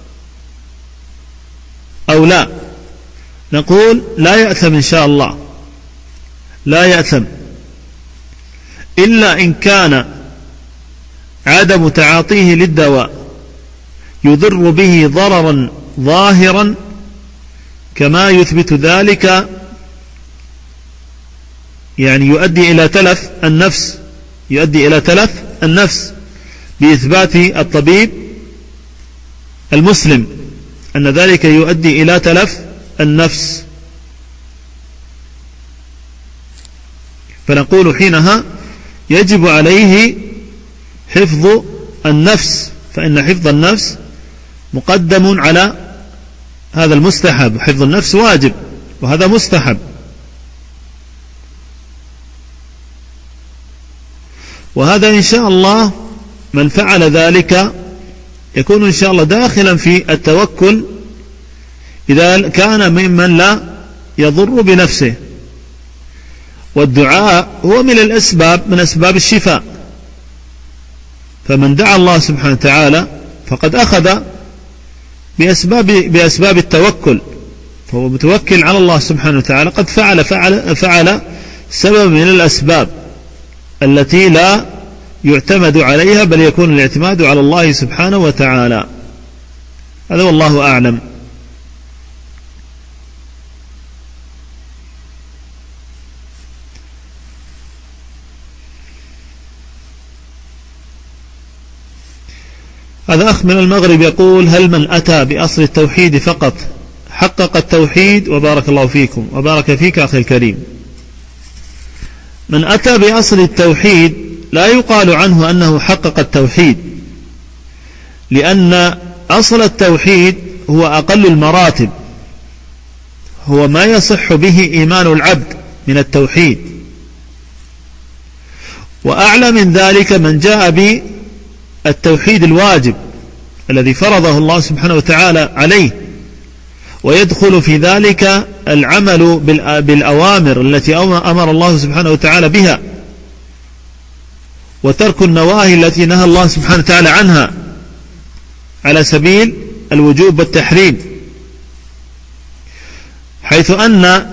أو لا؟ نقول لا يأثم إن شاء الله، لا يأثم، إلا إن كان عدم تعاطيه للدواء يضر به ضررا ظاهرا كما يثبت ذلك، يعني يؤدي إلى تلف النفس، يؤدي إلى تلف النفس بإثبات الطبيب المسلم أن ذلك يؤدي إلى تلف النفس. فنقول حينها يجب عليه حفظ النفس، فإن حفظ النفس مقدم على هذا المستحب، حفظ النفس واجب وهذا مستحب. وهذا إن شاء الله من فعل ذلك يكون إن شاء الله داخلا في التوكل إذا كان ممن لا يضر بنفسه. والدعاء هو من الأسباب، من أسباب الشفاء، فمن دعا الله سبحانه وتعالى فقد أخذ بأسباب التوكل، فهو متوكل على الله سبحانه وتعالى، قد فعل سبب من الأسباب التي لا يعتمد عليها بل يكون الاعتماد على الله سبحانه وتعالى. هذا والله أعلم. هذا أخ من المغرب يقول: هل من أتى بأصل التوحيد فقط حقق التوحيد؟ وبارك الله فيكم وبارك فيك أخي الكريم. من أتى بأصل التوحيد لا يقال عنه أنه حقق التوحيد، لأن أصل التوحيد هو أقل المراتب، هو ما يصح به إيمان العبد من التوحيد. وأعلى من ذلك من جاء بالتوحيد الواجب الذي فرضه الله سبحانه وتعالى عليه، ويدخل في ذلك العمل بالأوامر التي أمر الله سبحانه وتعالى بها، وترك النواهي التي نهى الله سبحانه وتعالى عنها على سبيل الوجوب والتحريم، حيث أن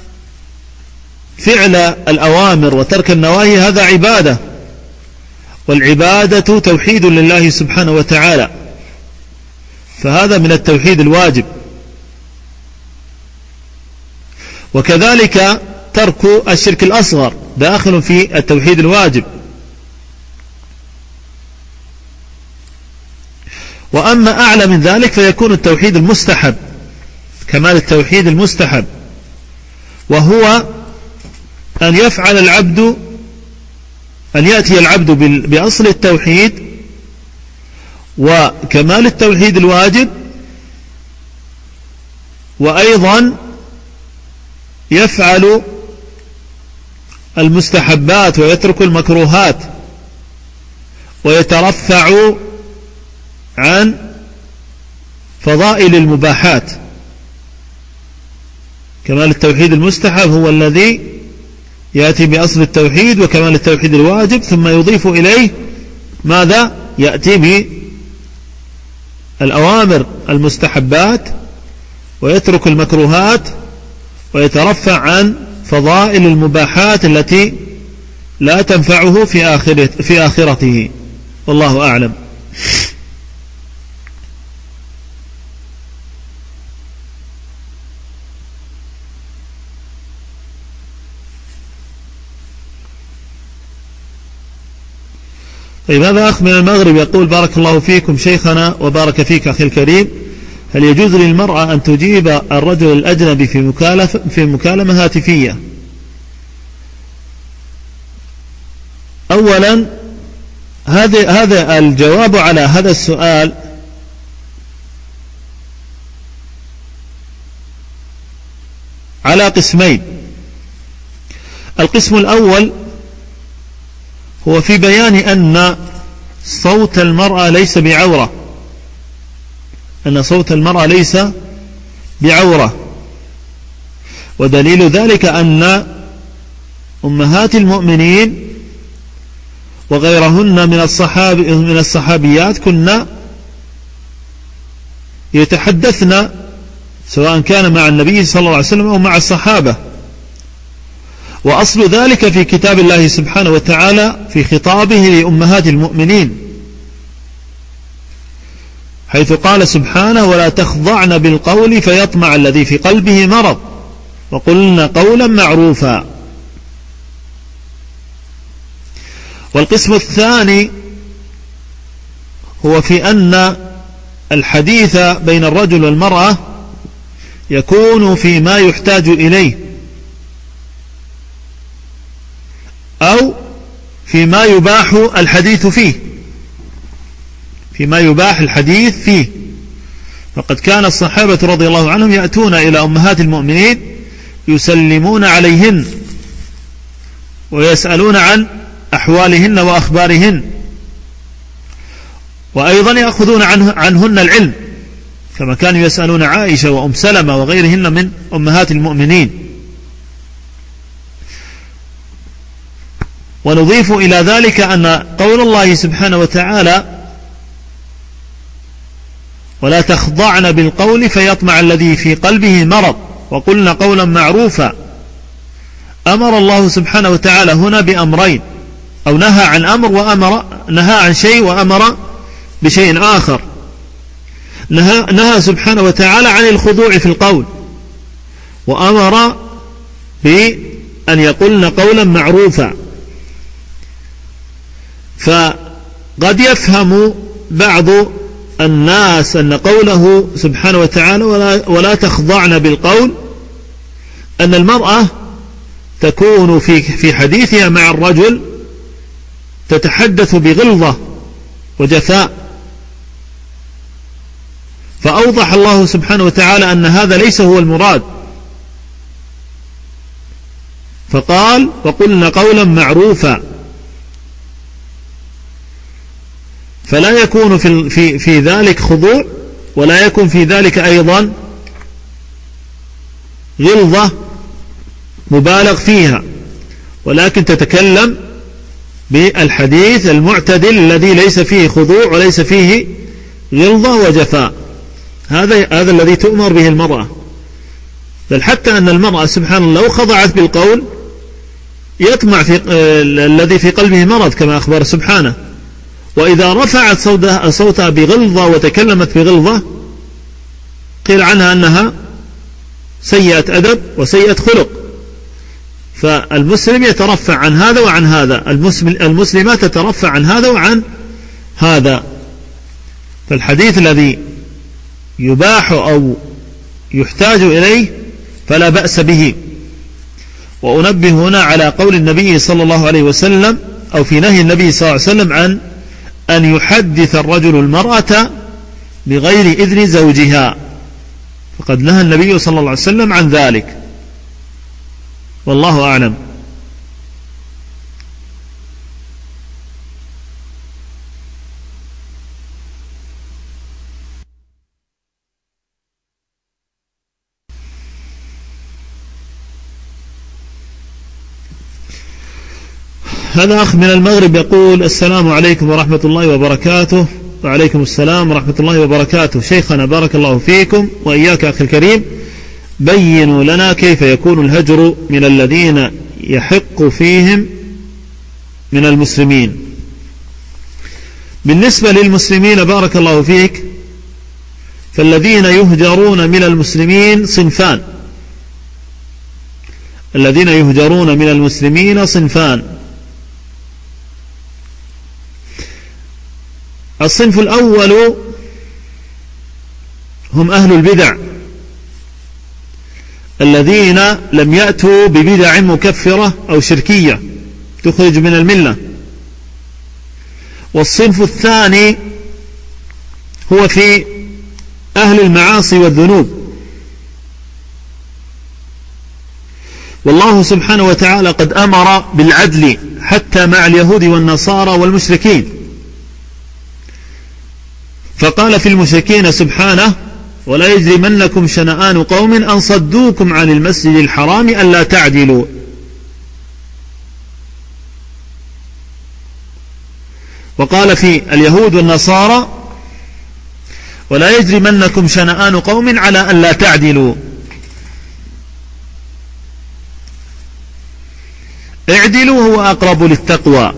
فعل الأوامر وترك النواهي هذا عبادة، والعبادة توحيد لله سبحانه وتعالى، فهذا من التوحيد الواجب. وكذلك ترك الشرك الأصغر داخل في التوحيد الواجب. وأما أعلى من ذلك فيكون التوحيد المستحب، كمال التوحيد المستحب، وهو أن يفعل العبد، أن يأتي العبد بأصل التوحيد وكمال التوحيد الواجب، وأيضا يفعل المستحبات ويترك المكروهات ويترفع عن فضائل المباحات. كمال التوحيد المستحب هو الذي يأتي بأصل التوحيد وكمال التوحيد الواجب، ثم يضيف إليه ماذا؟ يأتي الأوامر المستحبات ويترك المكروهات ويترفع عن فضائل المباحات التي لا تنفعه في آخرته. والله أعلم. طيب، هذا أخ من المغرب يقول: بارك الله فيكم شيخنا وبارك فيك أخي الكريم، هل يجوز للمرأة أن تجيب الرجل الأجنبي في مكالمة هاتفية؟ أولا، هذا الجواب على هذا السؤال على قسمين. القسم الأول هو في بيان أن صوت المرأة ليس بعورة، أن صوت المرأة ليس بعورة، ودليل ذلك أن أمهات المؤمنين وغيرهن من الصحابيات كنا يتحدثن سواء كان مع النبي صلى الله عليه وسلم أو مع الصحابة، وأصل ذلك في كتاب الله سبحانه وتعالى في خطابه لأمهات المؤمنين، حيث قال سبحانه: ولا تخضعن بالقول فيطمع الذي في قلبه مرض وقلن قولا معروفا. والقسم الثاني هو في أن الحديث بين الرجل والمرأة يكون فيما يحتاج إليه أو فيما يباح الحديث فيه، فيما يباح الحديث فيه. فقد كان الصحابة رضي الله عنهم يأتون إلى أمهات المؤمنين يسلمون عليهن ويسألون عن أحوالهن وأخبارهن، وأيضا يأخذون عنهن العلم، كما كانوا يسألون عائشة وأم سلمة وغيرهن من أمهات المؤمنين. ونضيف إلى ذلك أن قول الله سبحانه وتعالى: ولا تخضعن بالقول فيطمع الذي في قلبه مرض وقلن قولا معروفا، أمر الله سبحانه وتعالى هنا بأمرين، أو نهى عن أمر نهى عن شيء وأمر بشيء آخر. نهى سبحانه وتعالى عن الخضوع في القول، وأمر بأن يقولن قولا معروفا. فقد يفهم بعض الناس أن قوله سبحانه وتعالى ولا تخضعن بالقول أن المرأة تكون في حديثها مع الرجل تتحدث بغلظة وجفاء، فأوضح الله سبحانه وتعالى أن هذا ليس هو المراد، فقال: وقلنا قولا معروفا. فلا يكون في ذلك خضوع، ولا يكون في ذلك أيضا غلظة مبالغ فيها، ولكن تتكلم بالحديث المعتدل الذي ليس فيه خضوع وليس فيه غلظة وجفاء. هذا الذي تؤمر به المرأة. بل حتى أن المرأة سبحان الله لو خضعت بالقول يطمع في الذي في قلبه مرض كما أخبر سبحانه. وإذا رفعت صوتها بغلظة وتكلمت بغلظة قيل عنها أنها سيئة أدب وسيئة خلق. فالمسلم يترفع عن هذا وعن هذا، المسلمة تترفع عن هذا وعن هذا. فالحديث الذي يباح أو يحتاج إليه فلا بأس به. وأنبه هنا على قول النبي صلى الله عليه وسلم، أو في نهي النبي صلى الله عليه وسلم عن أن يحدث الرجل المرأة بغير إذن زوجها، فقد نهى النبي صلى الله عليه وسلم عن ذلك، والله أعلم. هذا أخ من المغرب يقول: السلام عليكم ورحمة الله وبركاته، وعليكم السلام ورحمة الله وبركاته. شيخنا بارك الله فيكم وإياك أخي الكريم، بينوا لنا كيف يكون الهجر من الذين يحق فيهم من المسلمين. بالنسبة للمسلمين بارك الله فيك، فالذين يهجرون من المسلمين صنفان. الذين يهجرون من المسلمين صنفان. الصنف الأول هم أهل البدع الذين لم يأتوا ببدع مكفرة أو شركية تخرج من الملة. والصنف الثاني هو في أهل المعاصي والذنوب. والله سبحانه وتعالى قد أمر بالعدل حتى مع اليهود والنصارى والمشركين، فقال في المشركين سبحانه: ولا يجرمنكم شنآن قوم أن صدوكم عن المسجد الحرام ألا تعدلوا. وقال في اليهود والنصارى: ولا يجرمنكم شنآن قوم على ألا تعدلوا. اعدلوا هو أقرب للتقوى.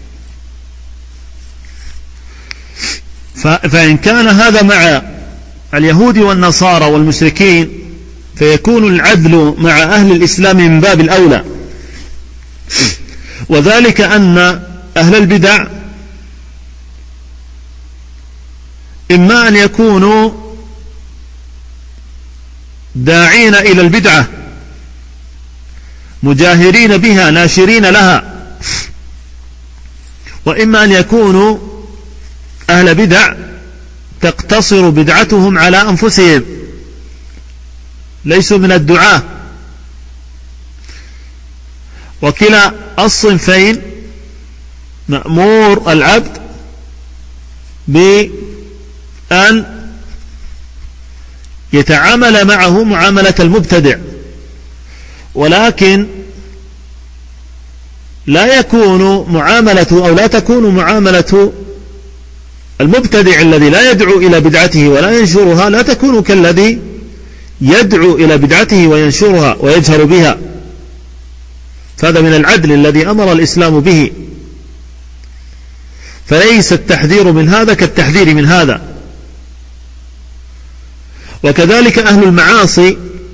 فإن كان هذا مع اليهود والنصارى والمشركين، فيكون العدل مع أهل الإسلام من باب الأولى. وذلك أن أهل البدع إما أن يكونوا داعين إلى البدعة مجاهرين بها ناشرين لها، وإما أن يكونوا أهل بدع تقتصر بدعتهم على أنفسهم، ليسوا من الدعاة. وكلا الصنفين مأمور العبد بأن يتعامل معه معاملة المبتدع، ولكن لا تكون معاملة المبتدع الذي لا يدعو إلى بدعته ولا ينشرها، لا تكون كالذي يدعو إلى بدعته وينشرها ويجهر بها. فهذا من العدل الذي أمر الإسلام به، فليس التحذير من هذا كالتحذير من هذا. وكذلك أهل المعاصي،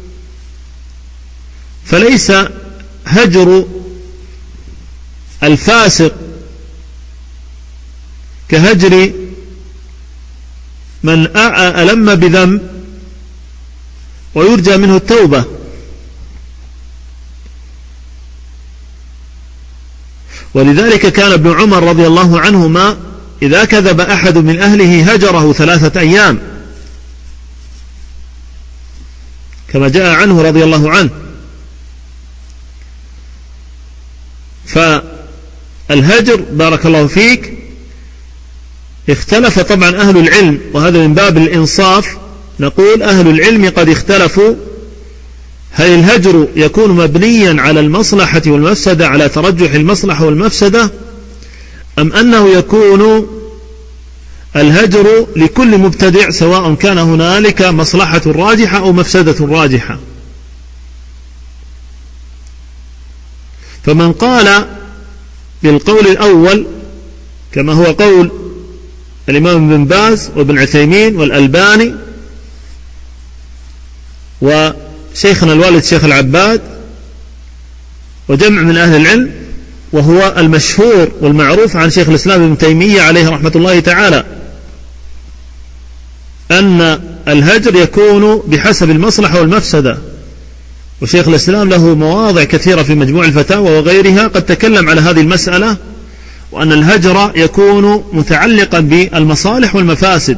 فليس هجر الفاسق كهجر من ألم بذنب ويرجى منه التوبة. ولذلك كان ابن عمر رضي الله عنهما إذا كذب أحد من أهله هجره 3 أيام، كما جاء عنه رضي الله عنه. فالهجر بارك الله فيك اختلف طبعا أهل العلم، وهذا من باب الإنصاف. نقول أهل العلم قد اختلفوا هل الهجر يكون مبنيا على المصلحة والمفسدة، على ترجح المصلحة والمفسدة، أم أنه يكون الهجر لكل مبتدع سواء كان هنالك مصلحة راجحة أو مفسدة راجحة. فمن قال بالقول الأول كما هو قول الإمام ابن باز وابن عثيمين والألباني وشيخنا الوالد شيخ العباد وجمع من أهل العلم، وهو المشهور والمعروف عن شيخ الإسلام ابن تيمية عليه رحمة الله تعالى، أن الهجر يكون بحسب المصلحة والمفسدة. وشيخ الإسلام له مواضع كثيرة في مجموع الفتاوى وغيرها قد تكلم على هذه المسألة، وأن الهجر يكون متعلقا بالمصالح والمفاسد،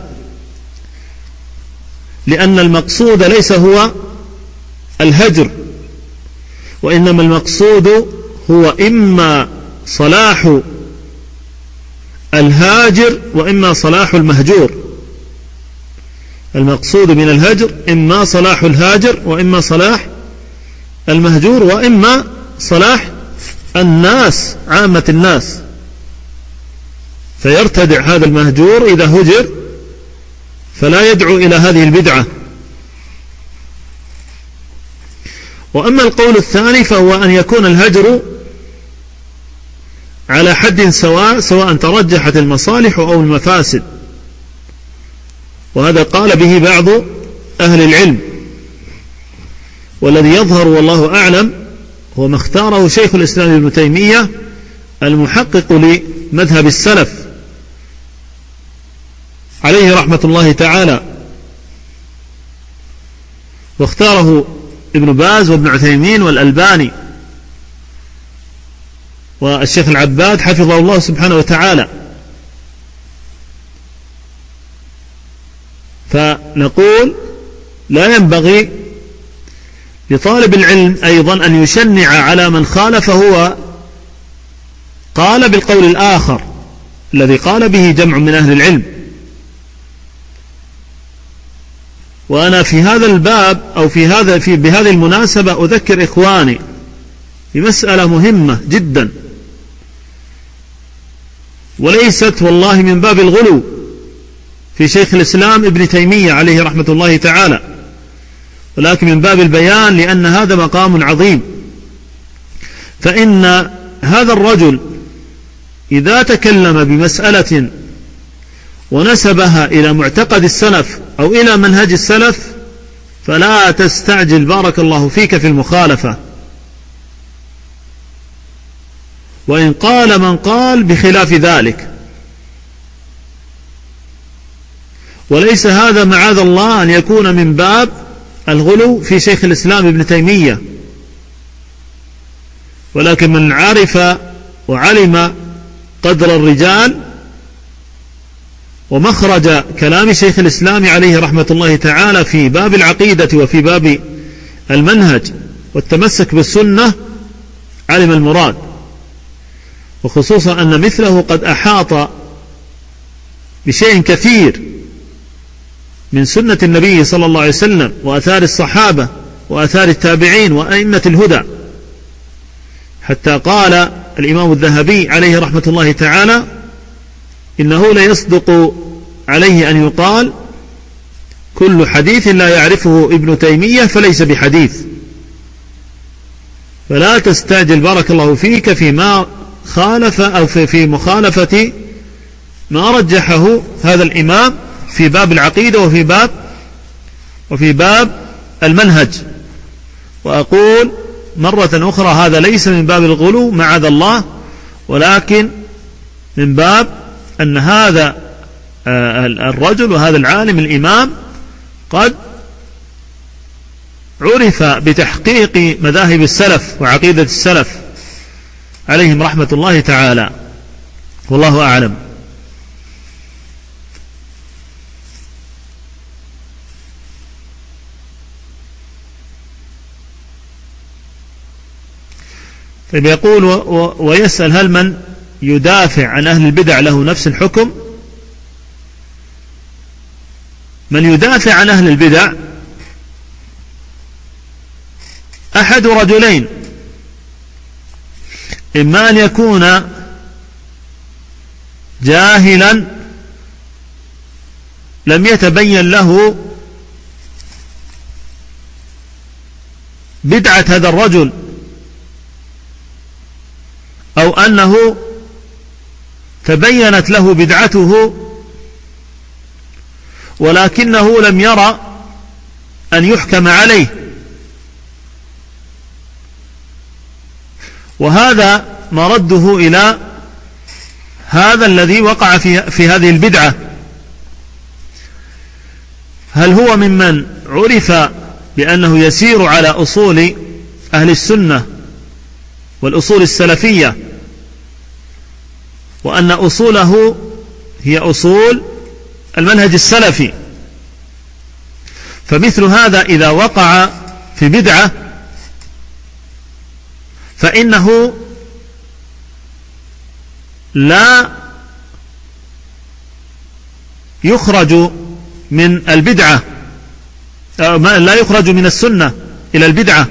لأن المقصود ليس هو الهجر، وإنما المقصود هو إما صلاح الهاجر وإما صلاح المهجور. المقصود من الهجر إما صلاح الهاجر وإما صلاح المهجور وإما صلاح الناس عامة الناس. فيرتدع هذا المهجور إذا هجر، فلا يدعو إلى هذه البدعة. وأما القول الثاني فهو أن يكون الهجر على حد سواء ترجحت المصالح أو المفاسد، وهذا قال به بعض أهل العلم، والذي يظهر والله أعلم هو ما اختاره شيخ الإسلام ابن تيمية المحقق لمذهب السلف عليه رحمة الله تعالى، واختاره ابن باز وابن عثيمين والألباني والشيخ العباد حفظه الله سبحانه وتعالى. فنقول لا ينبغي لطالب العلم أيضا أن يشنع على من خالف هو قال بالقول الآخر الذي قال به جمع من أهل العلم. وأنا في هذا الباب أو بهذه المناسبة أذكر إخواني بمسألة مهمة جدا، وليست والله من باب الغلو في شيخ الإسلام ابن تيمية عليه رحمة الله تعالى، ولكن من باب البيان، لأن هذا مقام عظيم. فإن هذا الرجل إذا تكلم بمسألة ونسبها إلى معتقد السلف أو إلى منهج السلف فلا تستعجل بارك الله فيك في المخالفة، وإن قال من قال بخلاف ذلك. وليس هذا معاذ الله أن يكون من باب الغلو في شيخ الإسلام ابن تيمية، ولكن من عرف وعلم قدر الرجال ومخرج كلام شيخ الإسلام عليه رحمة الله تعالى في باب العقيدة وفي باب المنهج والتمسك بالسنة علم المراد، وخصوصا أن مثله قد أحاط بشيء كثير من سنة النبي صلى الله عليه وسلم وأثار الصحابة وأثار التابعين وأئمة الهدى، حتى قال الإمام الذهبي عليه رحمة الله تعالى: إنه ليصدق عليه أن يقال كل حديث لا يعرفه ابن تيمية فليس بحديث. فلا تستعجل بارك الله فيك فيما خالف أو في مخالفة ما رجحه هذا الإمام في باب العقيدة وفي باب المنهج. وأقول مرة أخرى هذا ليس من باب الغلو معاذ الله، ولكن من باب أن هذا الرجل وهذا العالم الإمام قد عرف بتحقيق مذاهب السلف وعقيدة السلف عليهم رحمة الله تعالى، والله أعلم. طيب، يقول ويسأل: هل من يدافع عن أهل البدع له نفس الحكم؟ من يدافع عن أهل البدع أحد رجلين: إما أن يكون جاهلا لم يتبين له بدعة هذا الرجل، أو أنه تبينت له بدعته ولكنه لم يرى أن يحكم عليه، وهذا مرده إلى هذا الذي وقع في هذه البدعة. هل هو ممن عرف بأنه يسير على أصول أهل السنة والأصول السلفية، وأن أصوله هي أصول المنهج السلفي؟ فمثل هذا إذا وقع في بدعة فإنه لا يخرج من البدعة، لا يخرج من السنة إلى البدعة،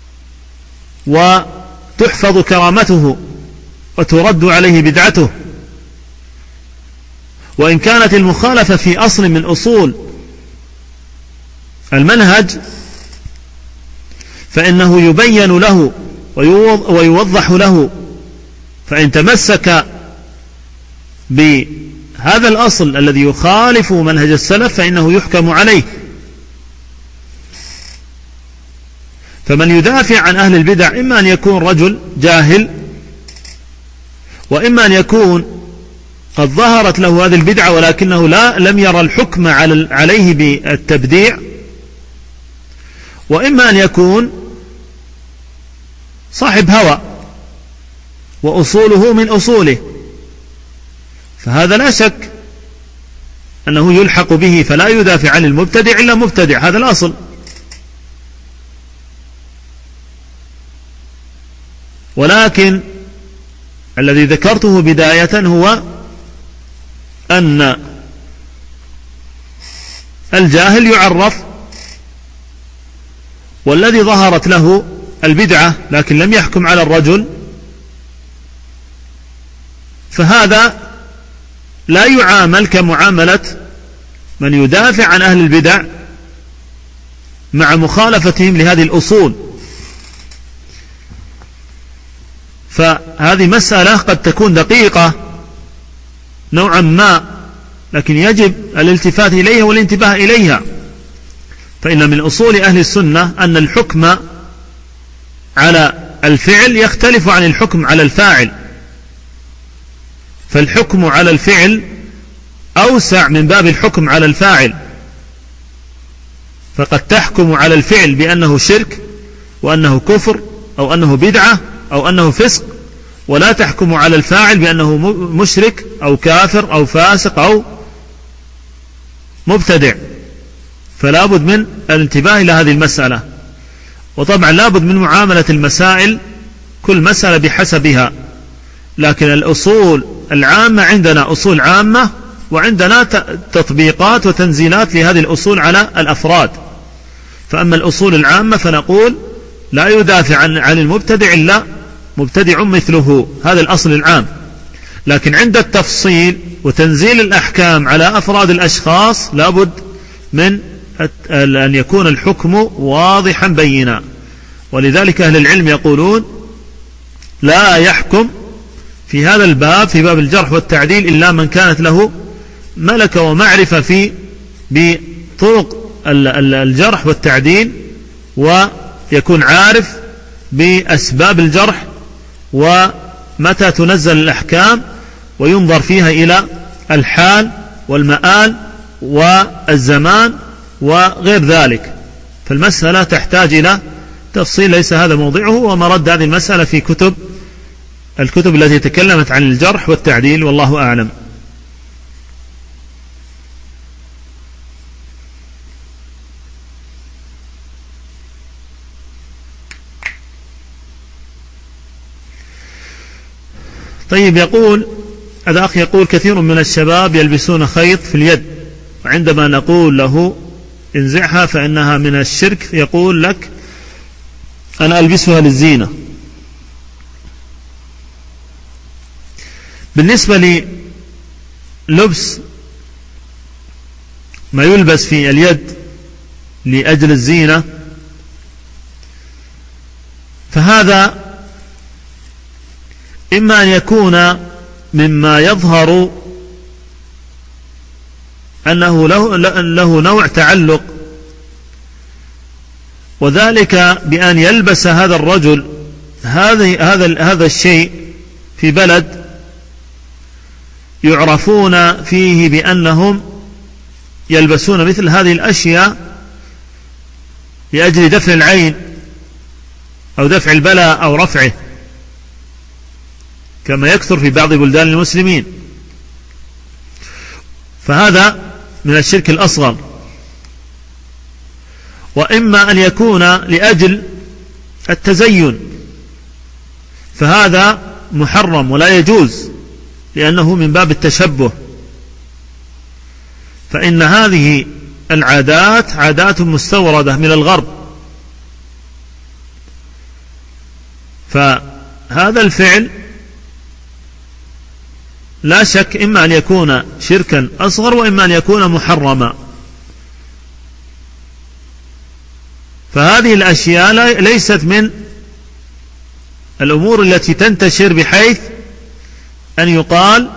وتحفظ كرامته وترد عليه بدعته. وإن كانت المخالفة في أصل من أصول المنهج فإنه يبين له ويوضح له، فإن تمسك بهذا الأصل الذي يخالف منهج السلف فإنه يحكم عليه. فمن يدافع عن أهل البدع إما أن يكون رجل جاهل، وإما أن يكون قد ظهرت له هذه البدعة ولكنه لم يرى الحكم عليه بالتبديع، وإما أن يكون صاحب هوى وأصوله من أصوله، فهذا لا شك أنه يلحق به، فلا يدافع عن المبتدع إلا مبتدع، هذا الأصل. ولكن الذي ذكرته بداية هو أن الجاهل يعرف، والذي ظهرت له البدعة لكن لم يحكم على الرجل فهذا لا يعامل كمعاملة من يدافع عن أهل البدع مع مخالفتهم لهذه الأصول. فهذه مسألة قد تكون دقيقة نوعا ما، لكن يجب الالتفات إليها والانتباه إليها. فإن من أصول أهل السنة أن الحكم على الفعل يختلف عن الحكم على الفاعل، فالحكم على الفعل أوسع من باب الحكم على الفاعل، فقد تحكم على الفعل بأنه شرك وأنه كفر أو أنه بدعة أو أنه فسق، ولا تحكم على الفاعل بأنه مشرك أو كافر أو فاسق أو مبتدع. فلا بد من الانتباه إلى هذه المسألة. وطبعا لا بد من معاملة المسائل كل مسألة بحسبها، لكن الأصول العامة عندنا أصول عامة، وعندنا تطبيقات وتنزيلات لهذه الأصول على الأفراد. فأما الأصول العامة فنقول لا يدافع عن المبتدع إلا مبتدع مثله، هذا الأصل العام. لكن عند التفصيل وتنزيل الأحكام على أفراد الأشخاص لا بد من أن يكون الحكم واضحا بينا. ولذلك أهل العلم يقولون لا يحكم في هذا الباب، في باب الجرح والتعديل، إلا من كانت له ملكة ومعرفة بطرق الجرح والتعديل، ويكون عارف بأسباب الجرح ومتى تنزل الأحكام، وينظر فيها إلى الحال والمآل والزمان وغير ذلك. فالمسألة تحتاج إلى تفصيل، ليس هذا موضعه، ومرد هذه المسألة في الكتب التي تكلمت عن الجرح والتعديل، والله أعلم. طيب، يقول هذا أخ يقول كثير من الشباب يلبسون خيط في اليد، وعندما نقول له انزعها فإنها من الشرك يقول لك أنا ألبسها للزينة. بالنسبة للبس ما يلبس في اليد لأجل الزينة فهذا إما أن يكون مما يظهر أنه له نوع تعلق، وذلك بأن يلبس هذا الرجل هذا الشيء في بلد يعرفون فيه بأنهم يلبسون مثل هذه الأشياء لأجل دفع العين أو دفع البلاء أو رفعه، كما يكثر في بعض بلدان المسلمين. فهذا من الشرك الأصغر. وإما أن يكون لأجل التزين، فهذا محرم ولا يجوز، لأنه من باب التشبه. فإن هذه العادات عادات مستوردة من الغرب، فهذا الفعل لا شك إما أن يكون شركا أصغر وإما أن يكون محرما. فهذه الأشياء ليست من الأمور التي تنتشر بحيث أن يقال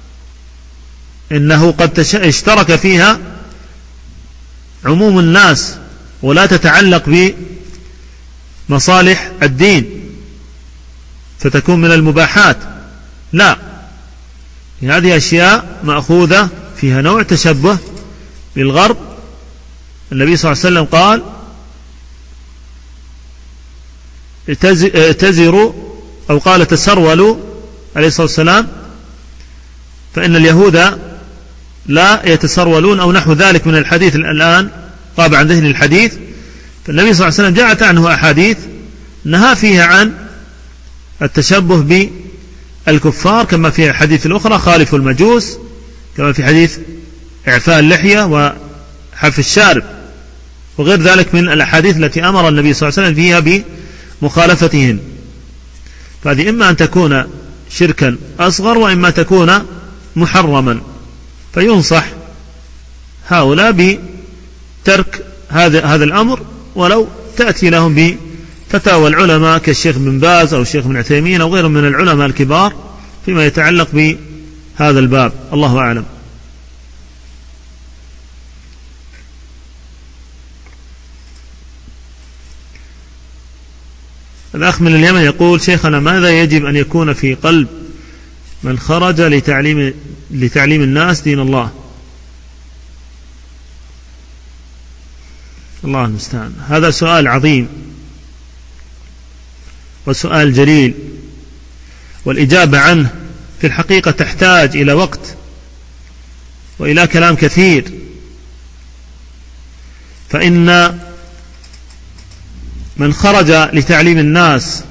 إنه قد اشترك فيها عموم الناس ولا تتعلق بمصالح الدين فتكون من المباحات. لا، هذه أشياء مأخوذة فيها نوع تشبه بالغرب. النبي صلى الله عليه وسلم قال اعتذروا أو قال تسرولوا عليه الصلاة والسلام فإن اليهود لا يتسرولون أو نحو ذلك من الحديث. الآن غاب عن ذهن الحديث. فالنبي صلى الله عليه وسلم جاءت عنه أحاديث نهى فيها عن التشبه بالكفار، كما في الحديث الأخرى خالف المجوس، كما في حديث إعفاء اللحية وحف الشارب، وغير ذلك من الأحاديث التي أمر النبي صلى الله عليه وسلم فيها بمخالفتهم. فهذه إما أن تكون شركا أصغر وإما تكون محرما، فينصح هؤلاء بترك هذا الأمر، ولو تأتي لهم بفتاوى العلماء كالشيخ بن باز أو الشيخ بن عثيمين أو غيرهم من العلماء الكبار فيما يتعلق بهذا الباب. الله أعلم. الأخ من اليمن يقول: شيخنا، ماذا يجب أن يكون في قلب من خرج لتعليم الناس دين الله؟ الله المستعان. هذا سؤال عظيم وسؤال جليل، والإجابة عنه في الحقيقة تحتاج إلى وقت وإلى كلام كثير. فإن من خرج لتعليم الناس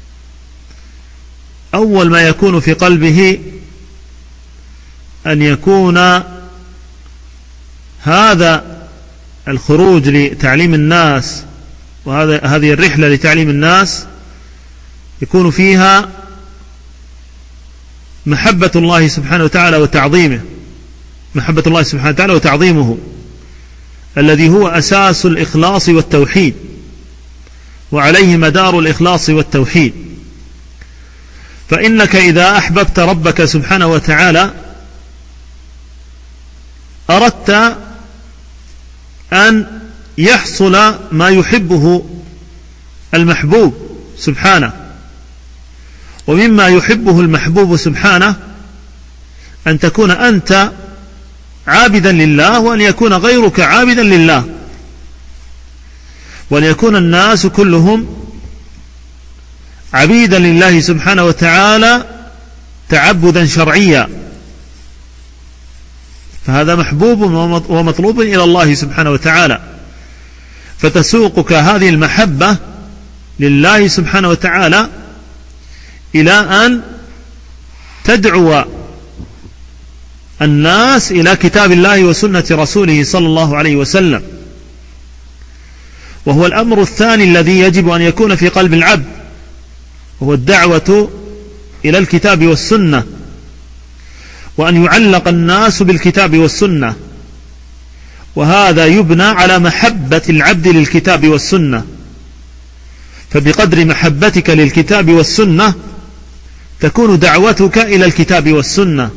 أول ما يكون في قلبه أن يكون هذا الخروج لتعليم الناس وهذه الرحلة لتعليم الناس يكون فيها محبة الله سبحانه وتعالى وتعظيمه، محبة الله سبحانه وتعالى وتعظيمه الذي هو أساس الإخلاص والتوحيد، وعليه مدار الإخلاص والتوحيد. فإنك إذا أحببت ربك سبحانه وتعالى أردت أن يحصل ما يحبه المحبوب سبحانه، ومما يحبه المحبوب سبحانه أن تكون أنت عابدا لله، وأن يكون غيرك عابدا لله، وأن يكون الناس كلهم عبيدا لله سبحانه وتعالى تعبدا شرعيا. فهذا محبوب ومطلوب إلى الله سبحانه وتعالى. فتسوقك هذه المحبة لله سبحانه وتعالى إلى أن تدعو الناس إلى كتاب الله وسنة رسوله صلى الله عليه وسلم. وهو الأمر الثاني الذي يجب أن يكون في قلب العبد، وهو الدعوة إلى الكتاب والسنة، وأن يعلق الناس بالكتاب والسنة. وهذا يبنى على محبة العبد للكتاب والسنة. فبقدر محبتك للكتاب والسنة تكون دعوتك إلى الكتاب والسنة،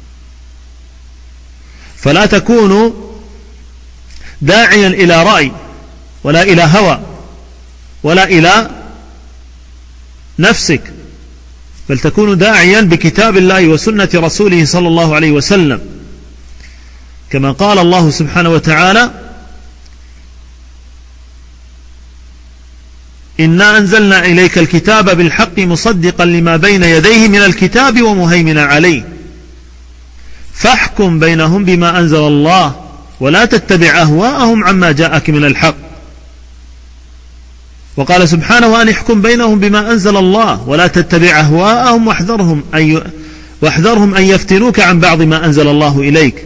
فلا تكون داعيا إلى رأي ولا إلى هوى ولا إلى نفسك، بل تكون داعيا بكتاب الله وسنة رسوله صلى الله عليه وسلم، كما قال الله سبحانه وتعالى: إنا أنزلنا إليك الكتاب بالحق مصدقا لما بين يديه من الكتاب ومهيمنا عليه فاحكم بينهم بما أنزل الله ولا تتبع أهواءهم عما جاءك من الحق. وقال سبحانه: وأن احكم بينهم بما أنزل الله ولا تتبع أهواءهم واحذرهم أن يفتنوك عن بعض ما أنزل الله إليك.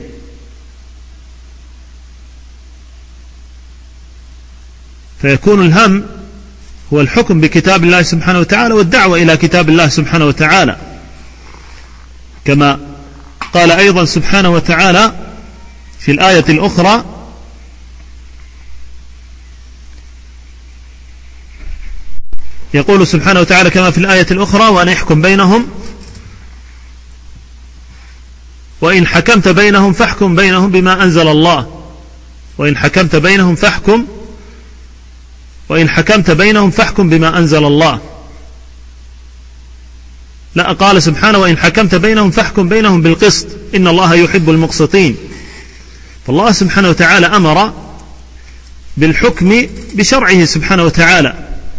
فيكون الهم هو الحكم بكتاب الله سبحانه وتعالى والدعوة إلى كتاب الله سبحانه وتعالى، كما قال أيضا سبحانه وتعالى في الآية الأخرى: يقول سبحانه وتعالى كما في الآية الأخرى: وأن يحكم بينهم وإن حكمت بينهم فاحكم بينهم بما أنزل الله. وإن حكمت بينهم فاحكم بما أنزل الله. لا، قال سبحانه: وإن حكمت بينهم فاحكم بينهم بالقسط إن الله يحب المقسطين. فالله سبحانه وتعالى أمر بالحكم بشرعه سبحانه وتعالى،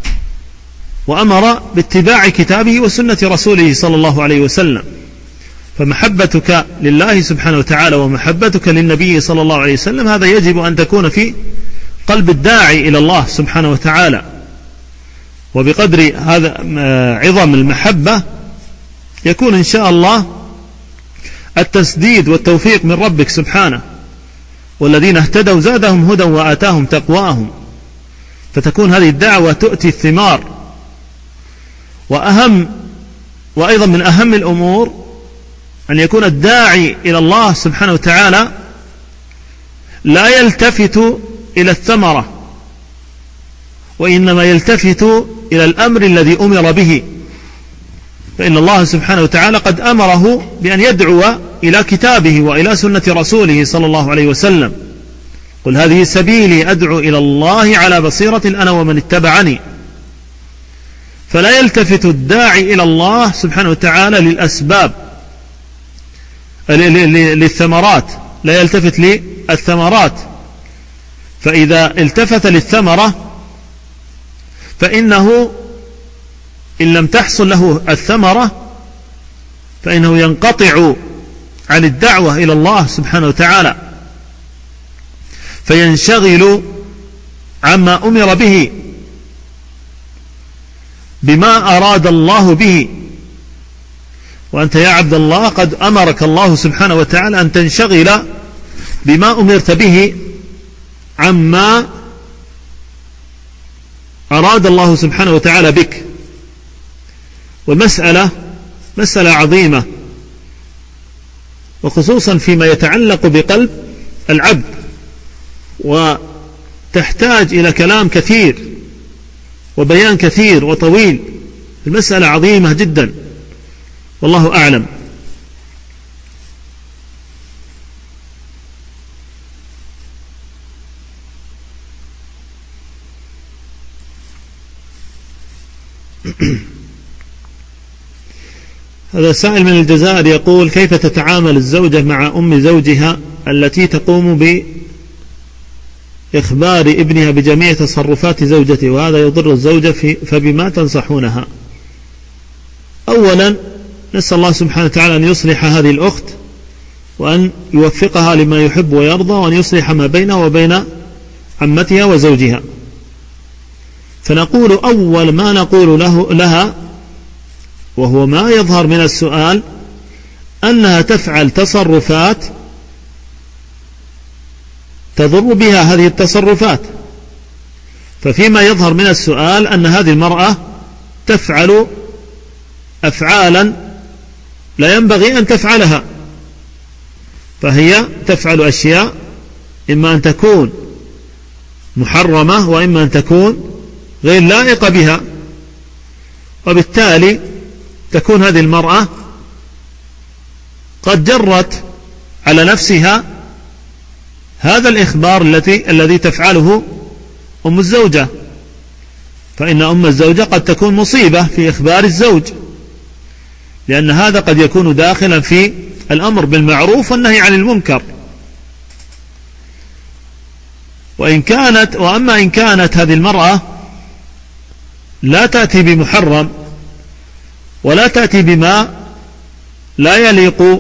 وأمر باتباع كتابه وسنة رسوله صلى الله عليه وسلم. فمحبتك لله سبحانه وتعالى ومحبتك للنبي صلى الله عليه وسلم هذا يجب أن تكون في قلب الداعي إلى الله سبحانه وتعالى. وبقدر هذا عظم المحبة يكون إن شاء الله التسديد والتوفيق من ربك سبحانه. والذين اهتدوا زادهم هدى وآتاهم تقواهم. فتكون هذه الدعوة تؤتي الثمار. وأيضا من أهم الأمور أن يكون الداعي إلى الله سبحانه وتعالى لا يلتفت إلى الثمرة، وإنما يلتفت إلى الأمر الذي أمر به. فإن الله سبحانه وتعالى قد أمره بأن يدعو إلى كتابه وإلى سنة رسوله صلى الله عليه وسلم: قل هذه سبيلي أدعو إلى الله على بصيرة أنا ومن اتبعني. فلا يلتفت الداعي إلى الله سبحانه وتعالى للأسباب، للثمرات، لا يلتفت للثمرات. فإذا التفت للثمرة فإنه إن لم تحصل له الثمرة فإنه ينقطع عن الدعوة إلى الله سبحانه وتعالى، فينشغل عما أمر به بما أراد الله به. وأنت يا عبد الله قد أمرك الله سبحانه وتعالى أن تنشغل بما أمرت به عما أراد الله سبحانه وتعالى بك. والمسألة مسألة عظيمة، وخصوصا فيما يتعلق بقلب العبد، وتحتاج إلى كلام كثير وبيان كثير وطويل. المسألة عظيمة جدا، والله أعلم. هذا سائل من الجزائر يقول: كيف تتعامل الزوجة مع أم زوجها التي تقوم بإخبار ابنها بجميع تصرفات زوجته وهذا يضر الزوجة فبما تنصحونها؟ أولا نسأل الله سبحانه وتعالى أن يصلح هذه الأخت وأن يوفقها لما يحب ويرضى، وأن يصلح ما بينها وبين عمتها وزوجها. فنقول أول ما نقول لها وهو ما يظهر من السؤال أنها تفعل تصرفات تضر بها هذه التصرفات. ففيما يظهر من السؤال أن هذه المرأة تفعل أفعالا لا ينبغي أن تفعلها، فهي تفعل أشياء إما أن تكون محرمة وإما أن تكون غير لائقة بها. وبالتالي تكون هذه المرأة قد جرت على نفسها هذا الإخبار الذي تفعله أم الزوجة. فإن أم الزوجة قد تكون مصيبة في إخبار الزوج، لأن هذا قد يكون داخلا في الأمر بالمعروف والنهي عن المنكر. وأما إن كانت هذه المرأة لا تأتي بمحرم ولا تأتي بما لا يليق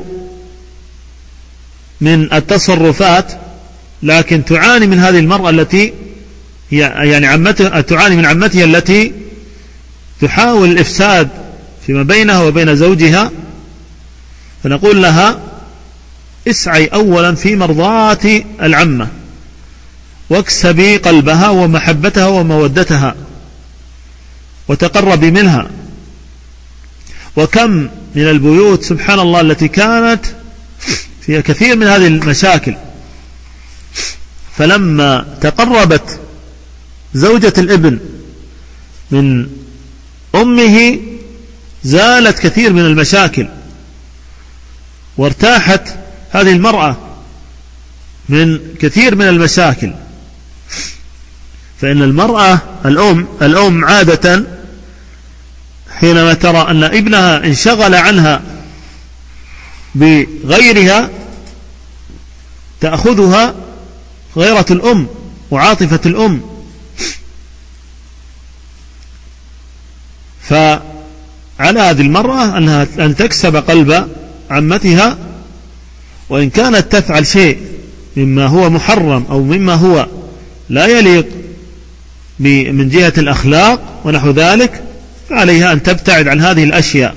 من التصرفات، لكن تعاني من هذه المرأة التي هي يعني تعاني من عمتها التي تحاول الإفساد فيما بينها وبين زوجها، فنقول لها: اسعي أولا في مرضاة العمة واكسبي قلبها ومحبتها ومودتها وتقربي منها. وكم من البيوت سبحان الله التي كانت فيها كثير من هذه المشاكل. فلما تقربت زوجة الابن من أمه زالت كثير من المشاكل، وارتاحت هذه المرأة من كثير من المشاكل. فإن المرأة الأم عادة حينما ترى أن ابنها انشغل عنها بغيرها تأخذها غيرة الأم وعاطفة الأم. فعلى هذه المرأة أن تكسب قلب عمتها، وإن كانت تفعل شيء مما هو محرم أو مما هو لا يليق من جهة الأخلاق ونحو ذلك، فعليها أن تبتعد عن هذه الأشياء،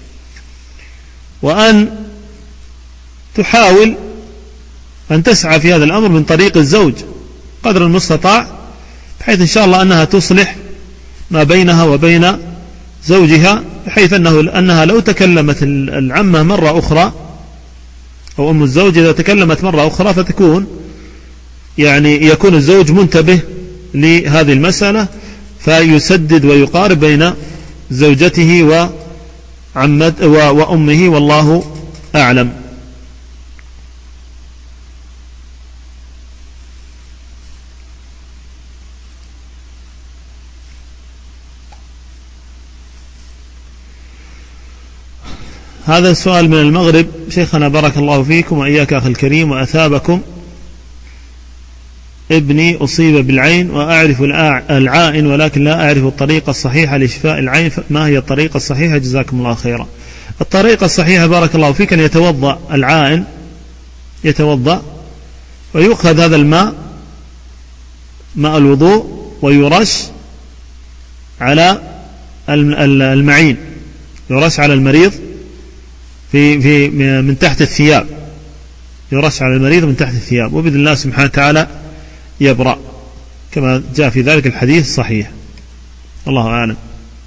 وأن تحاول أن تسعى في هذا الأمر من طريق الزوج قدر المستطاع، بحيث إن شاء الله أنها تصلح ما بينها وبين زوجها، بحيث أنها لو تكلمت العمة مرة أخرى أو أم الزوج إذا تكلمت مرة أخرى فتكون يكون الزوج منتبه لهذه المسألة، فيسدد ويقارب بين زوجته وأمه، والله أعلم. هذا السؤال من المغرب: شيخنا بارك الله فيكم وإياك أخي الكريم وأثابكم، ابني أصيب بالعين وأعرف العائن ولكن لا أعرف الطريقة الصحيحة لشفاء العين، ما هي الطريقة الصحيحة؟ جزاكم الله خيرا. الطريقة الصحيحة بارك الله فيك أن يتوضأ العائن، يتوضأ ويؤخذ هذا الماء، ماء الوضوء، ويرش على المعين، يرش على المريض من تحت الثياب، يرش على المريض من تحت الثياب، وبإذن الله سبحانه وتعالى يبرأ كما جاء في ذلك الحديث الصحيح. الله أعلم.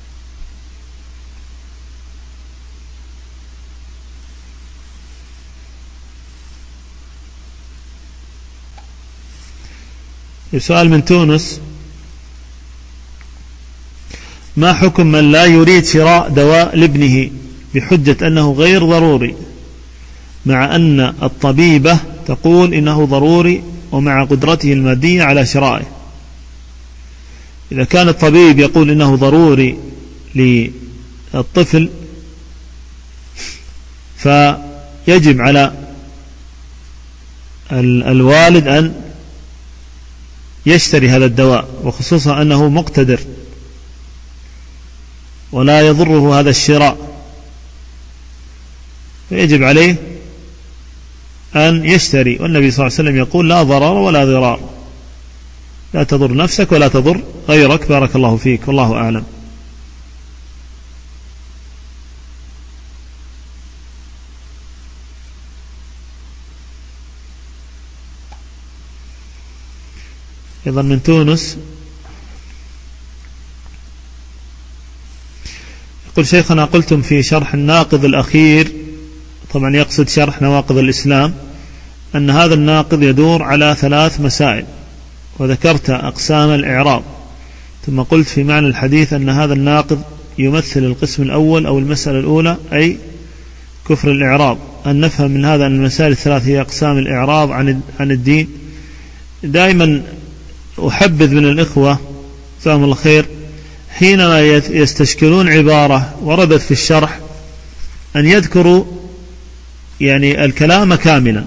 سؤال من تونس: ما حكم من لا يريد شراء دواء لابنه بحجة أنه غير ضروري، مع أن الطبيبة تقول إنه ضروري ومع قدرته المادية على شرائه؟ إذا كان الطبيب يقول إنه ضروري للطفل فيجب على الوالد أن يشتري هذا الدواء، وخصوصا أنه مقتدر ولا يضره هذا الشراء، فيجب عليه أن يشتري. والنبي صلى الله عليه وسلم يقول: لا ضرر ولا ضرار، لا تضر نفسك ولا تضر غيرك. بارك الله فيك، والله أعلم. أيضا من تونس يقول: شيخنا قلتم في شرح الناقض الأخير، طبعا يقصد شرح نواقض الإسلام، أن هذا الناقض يدور على 3 مسائل، وذكرت أقسام الإعراب، ثم قلت في معنى الحديث أن هذا الناقض يمثل القسم الأول أو المسألة الأولى، أي كفر الإعراب. أن نفهم من هذا أن المسائل ال3 هي أقسام الإعراب عن الدين. دائما أحبذ من الإخوة جزاهم الله خير حينما يستشكلون عبارة وردت في الشرح أن يذكروا الكلام كاملا،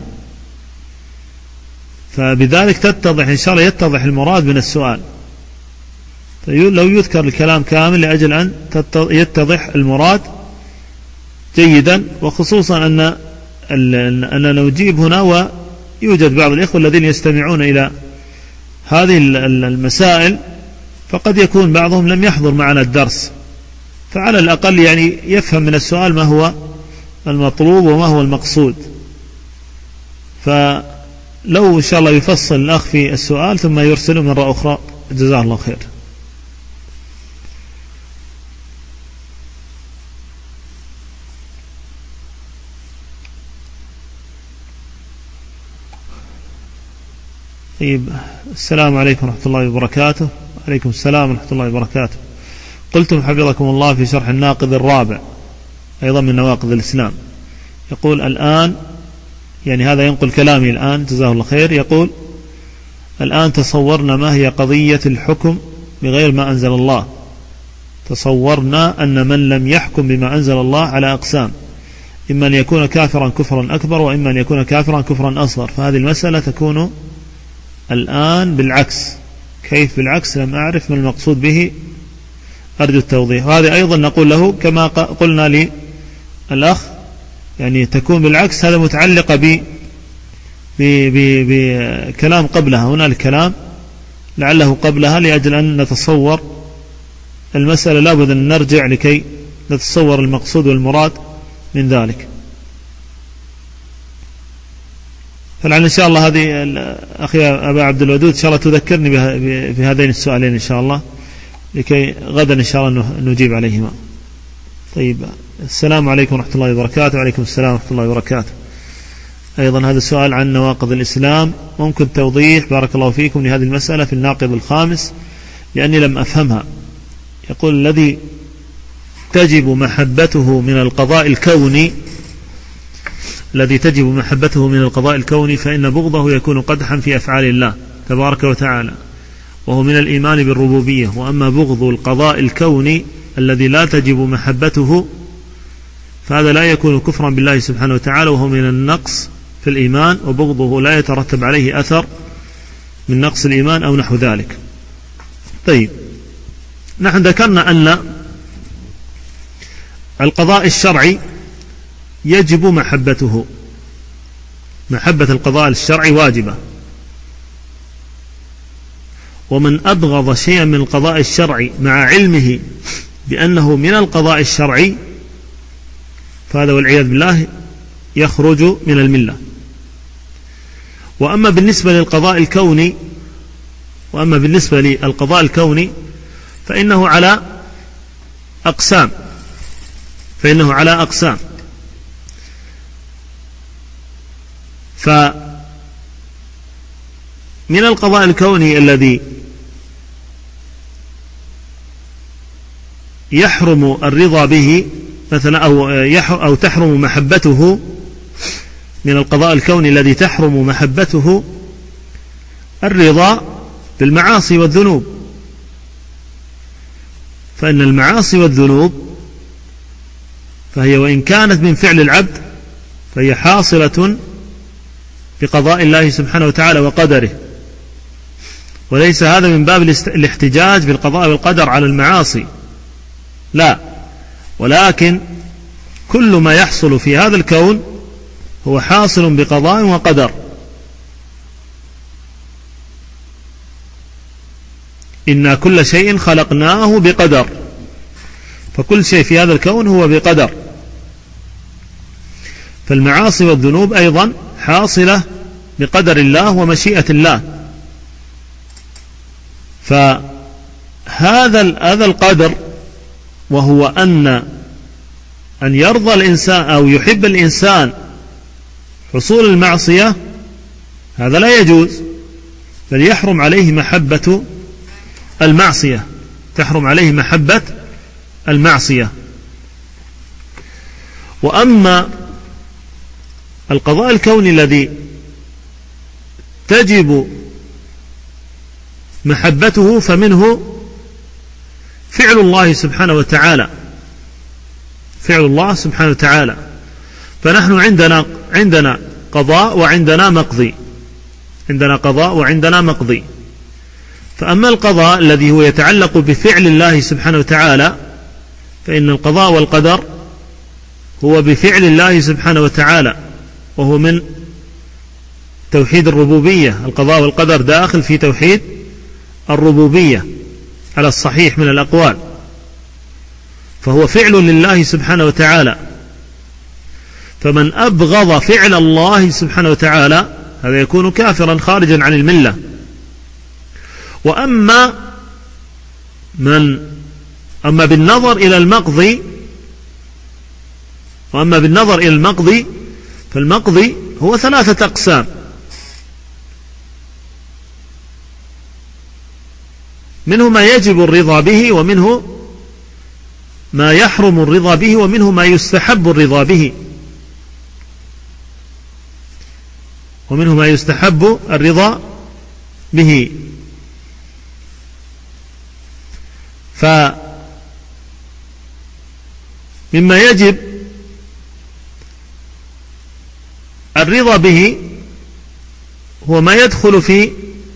فبذلك تتضح إن شاء الله يتضح المراد من السؤال. لو يذكر الكلام كامل لأجل أن يتضح المراد جيدا، وخصوصا أننا نجيب هنا، ويوجد بعض الإخوة الذين يستمعون إلى هذه المسائل فقد يكون بعضهم لم يحضر معنا الدرس، فعلى الأقل يفهم من السؤال ما هو المطلوب وما هو المقصود. فلو إن شاء الله يفصل الأخ في السؤال ثم يرسله مرة أخرى جزاه الله خير. طيب، السلام عليكم ورحمة الله وبركاته. عليكم السلام ورحمة الله وبركاته. قلتم حفظكم الله في شرح الناقض الرابع أيضا من نواقض الإسلام، يقول الآن، يعني هذا ينقل كلامي الآن جزاه الله خير، يقول الآن تصورنا ما هي قضية الحكم بغير ما أنزل الله. تصورنا أن من لم يحكم بما أنزل الله على أقسام، إما أن يكون كافرا كفرا أكبر، وإما أن يكون كافرا كفرا أصغر، فهذه المسألة تكون الآن بالعكس. كيف بالعكس؟ لم أعرف ما المقصود به، أرجو التوضيح. وهذا أيضا نقول له كما قلنا للأخ، يعني تكون بالعكس، هذا متعلقة بكلام قبلها. هنا الكلام لعله قبلها لأجل أن نتصور المسألة، لابد أن نرجع لكي نتصور المقصود والمراد من ذلك. فلعل إن شاء الله هذه أخي أبا عبد الودود إن شاء الله تذكرني بهذين السؤالين إن شاء الله، لكي غدا إن شاء الله نجيب عليهما. طيب، السلام عليكم ورحمة الله وبركاته. وعليكم السلام ورحمة الله وبركاته. أيضا هذا سؤال عن نواقض الإسلام، ممكن توضيح بارك الله فيكم لهذه المسألة في الناقض الخامس، لأني لم أفهمها. يقول الذي تجب محبته من القضاء الكوني، الذي تجب محبته من القضاء الكوني، فإن بغضه يكون قدحا في أفعال الله تبارك وتعالى، وهو من الإيمان بالربوبية. وأما بغض القضاء الكوني الذي لا تجب محبته، فهذا لا يكون كفرا بالله سبحانه وتعالى، وهو من النقص في الإيمان، وبغضه لا يترتب عليه أثر من نقص الإيمان أو نحو ذلك. طيب، نحن ذكرنا أن القضاء الشرعي يجب محبته، محبة القضاء الشرعي واجبة، ومن أبغض شيئا من القضاء الشرعي مع علمه بأنه من القضاء الشرعي، فهذا والعياذ بالله يخرج من الملة. وأما بالنسبة للقضاء الكوني فإنه على أقسام، فمن القضاء الكوني الذي يحرم الرضا به مثلا، أو تحرم محبته، من القضاء الكوني الذي تحرم محبته الرضا بالمعاصي والذنوب. فإن المعاصي والذنوب فهي وإن كانت من فعل العبد فهي حاصلة بقضاء الله سبحانه وتعالى وقدره، وليس هذا من باب الاحتجاج بالقضاء والقدر على المعاصي، لا، ولكن كل ما يحصل في هذا الكون هو حاصل بقضاء وقدر. إنا كل شيء خلقناه بقدر، فكل شيء في هذا الكون هو بقدر. فالمعاصي والذنوب أيضا حاصلة بقدر الله ومشيئة الله. فهذا القدر، وهو أن يرضى الإنسان أو يحب الإنسان حصول المعصية، هذا لا يجوز، بل يحرم عليه محبة المعصية، تحرم عليه محبة المعصية. وأما القضاء الكوني الذي تجب محبته فمنه فعل الله سبحانه وتعالى، فنحن عندنا قضاء وعندنا مقضي. فأما القضاء الذي هو يتعلق بفعل الله سبحانه وتعالى، فإن القضاء والقدر هو بفعل الله سبحانه وتعالى، وهو من توحيد الربوبية. القضاء والقدر داخل في توحيد الربوبية على الصحيح من الأقوال، فهو فعل لله سبحانه وتعالى. فمن أبغض فعل الله سبحانه وتعالى هذا يكون كافرا خارجا عن الملة. وأما بالنظر إلى المقضي فالمقضي هو 3 أقسام. منه ما يجب الرضا به، ومنه ما يحرم الرضا به، ومنه ما يستحب الرضا به، ومنه ما يستحب الرضا به. فمما يجب الرضا به هو ما يدخل في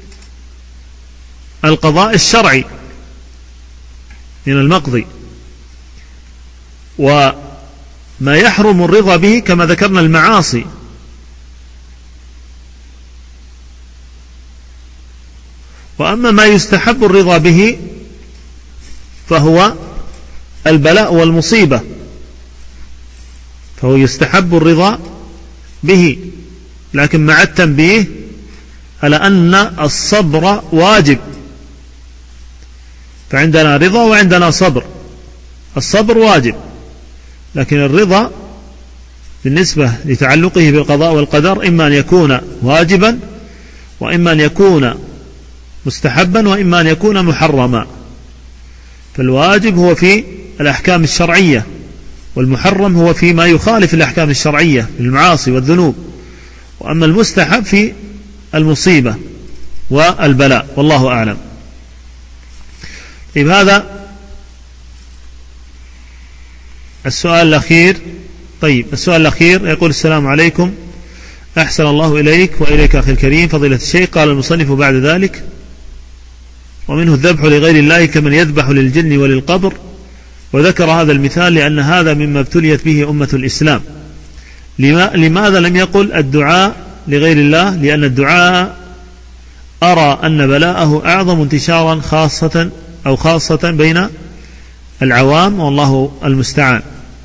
القضاء الشرعي من المقضي، وما يحرم الرضا به كما ذكرنا المعاصي. وأما ما يستحب الرضا به فهو البلاء والمصيبة، فهو يستحب الرضا به، لكن مع التنبيه على أن الصبر واجب. فعندنا رضا وعندنا صبر. الصبر واجب، لكن الرضا بالنسبة لتعلقه بالقضاء والقدر إما أن يكون واجبا، وإما أن يكون مستحبا، وإما أن يكون محرما. فالواجب هو في الأحكام الشرعية، والمحرم هو فيما يخالف الأحكام الشرعية من المعاصي والذنوب، وأما المستحب في المصيبة والبلاء، والله أعلم. طيب، هذا السؤال الأخير. طيب، السؤال الأخير يقول: السلام عليكم، أحسن الله إليك وإليك أخي الكريم فضيلة الشيخ. قال المصنف بعد ذلك: ومنه الذبح لغير الله كمن يذبح للجن وللقبر. وذكر هذا المثال لأن هذا مما ابتليت به أمة الإسلام. لماذا لم يقل الدعاء لغير الله؟ لأن الدعاء أرى أن بلاءه أعظم انتشارا، خاصة بين العوام، والله المستعان.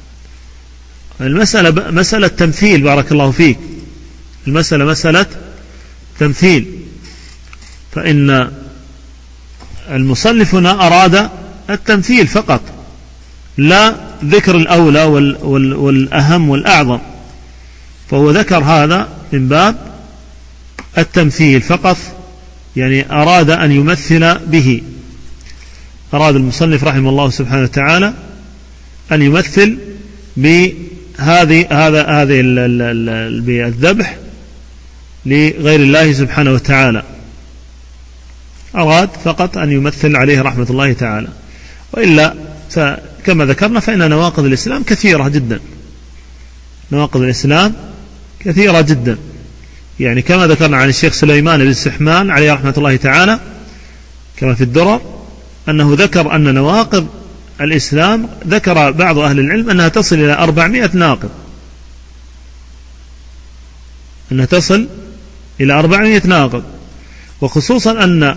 المسألة مسألة تمثيل، بارك الله فيك. المسألة مسألة تمثيل، فإن المصنف هنا أراد التمثيل فقط، لا ذكر الأولى والأهم والأعظم، فهو ذكر هذا من باب التمثيل فقط، يعني أراد أن يمثل به. أراد المصنف رحمه الله سبحانه وتعالى أن يمثل بهذه بالذبح لغير الله سبحانه وتعالى. أراد فقط أن يمثل عليه رحمة الله تعالى. وإلا كما ذكرنا فإن نواقض الإسلام كثيرة جدا، نواقض الإسلام كثيرة جدا. يعني كما ذكرنا عن الشيخ سليمان بن السحمان عليه رحمة الله تعالى كما في الدرر، أنه ذكر أن نواقض الإسلام، ذكر بعض أهل العلم أنها تصل إلى 400 ناقض، أنها تصل إلى 400 ناقض. وخصوصا أن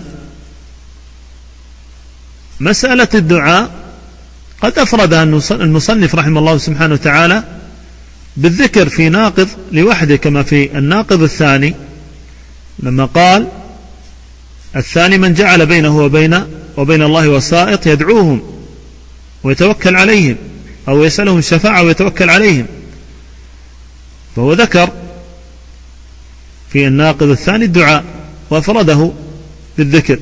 مسألة الدعاء قد أفردها المصنف رحمه الله سبحانه وتعالى بالذكر في ناقض لوحده، كما في الناقض الثاني لما قال: الثاني من جعل بينه وبين الله وسائط يدعوهم ويتوكل عليهم، أو يسألهم الشفاعة ويتوكل عليهم. فهو ذكر في الناقض الثاني الدعاء وأفرده بالذكر.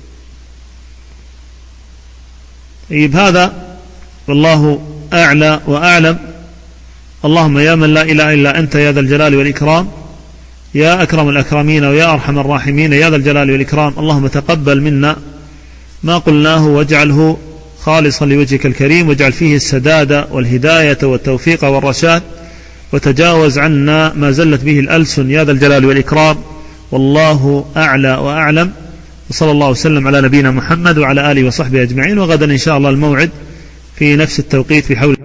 طيب، هذا والله أعلى وأعلم. اللهم يا من لا إله إلا أنت يا ذا الجلال والإكرام، يا أكرم الأكرمين ويا أرحم الراحمين يا ذا الجلال والإكرام، اللهم تقبل منا ما قلناه واجعله خالصا لوجهك الكريم، واجعل فيه السداد والهداية والتوفيق والرشاد، وتجاوز عنا ما زلت به الألسن يا ذا الجلال والإكرام. والله أعلى وأعلم. وصلى الله وسلم على نبينا محمد وعلى آله وصحبه أجمعين. وغدا إن شاء الله الموعد في نفس التوقيت في حول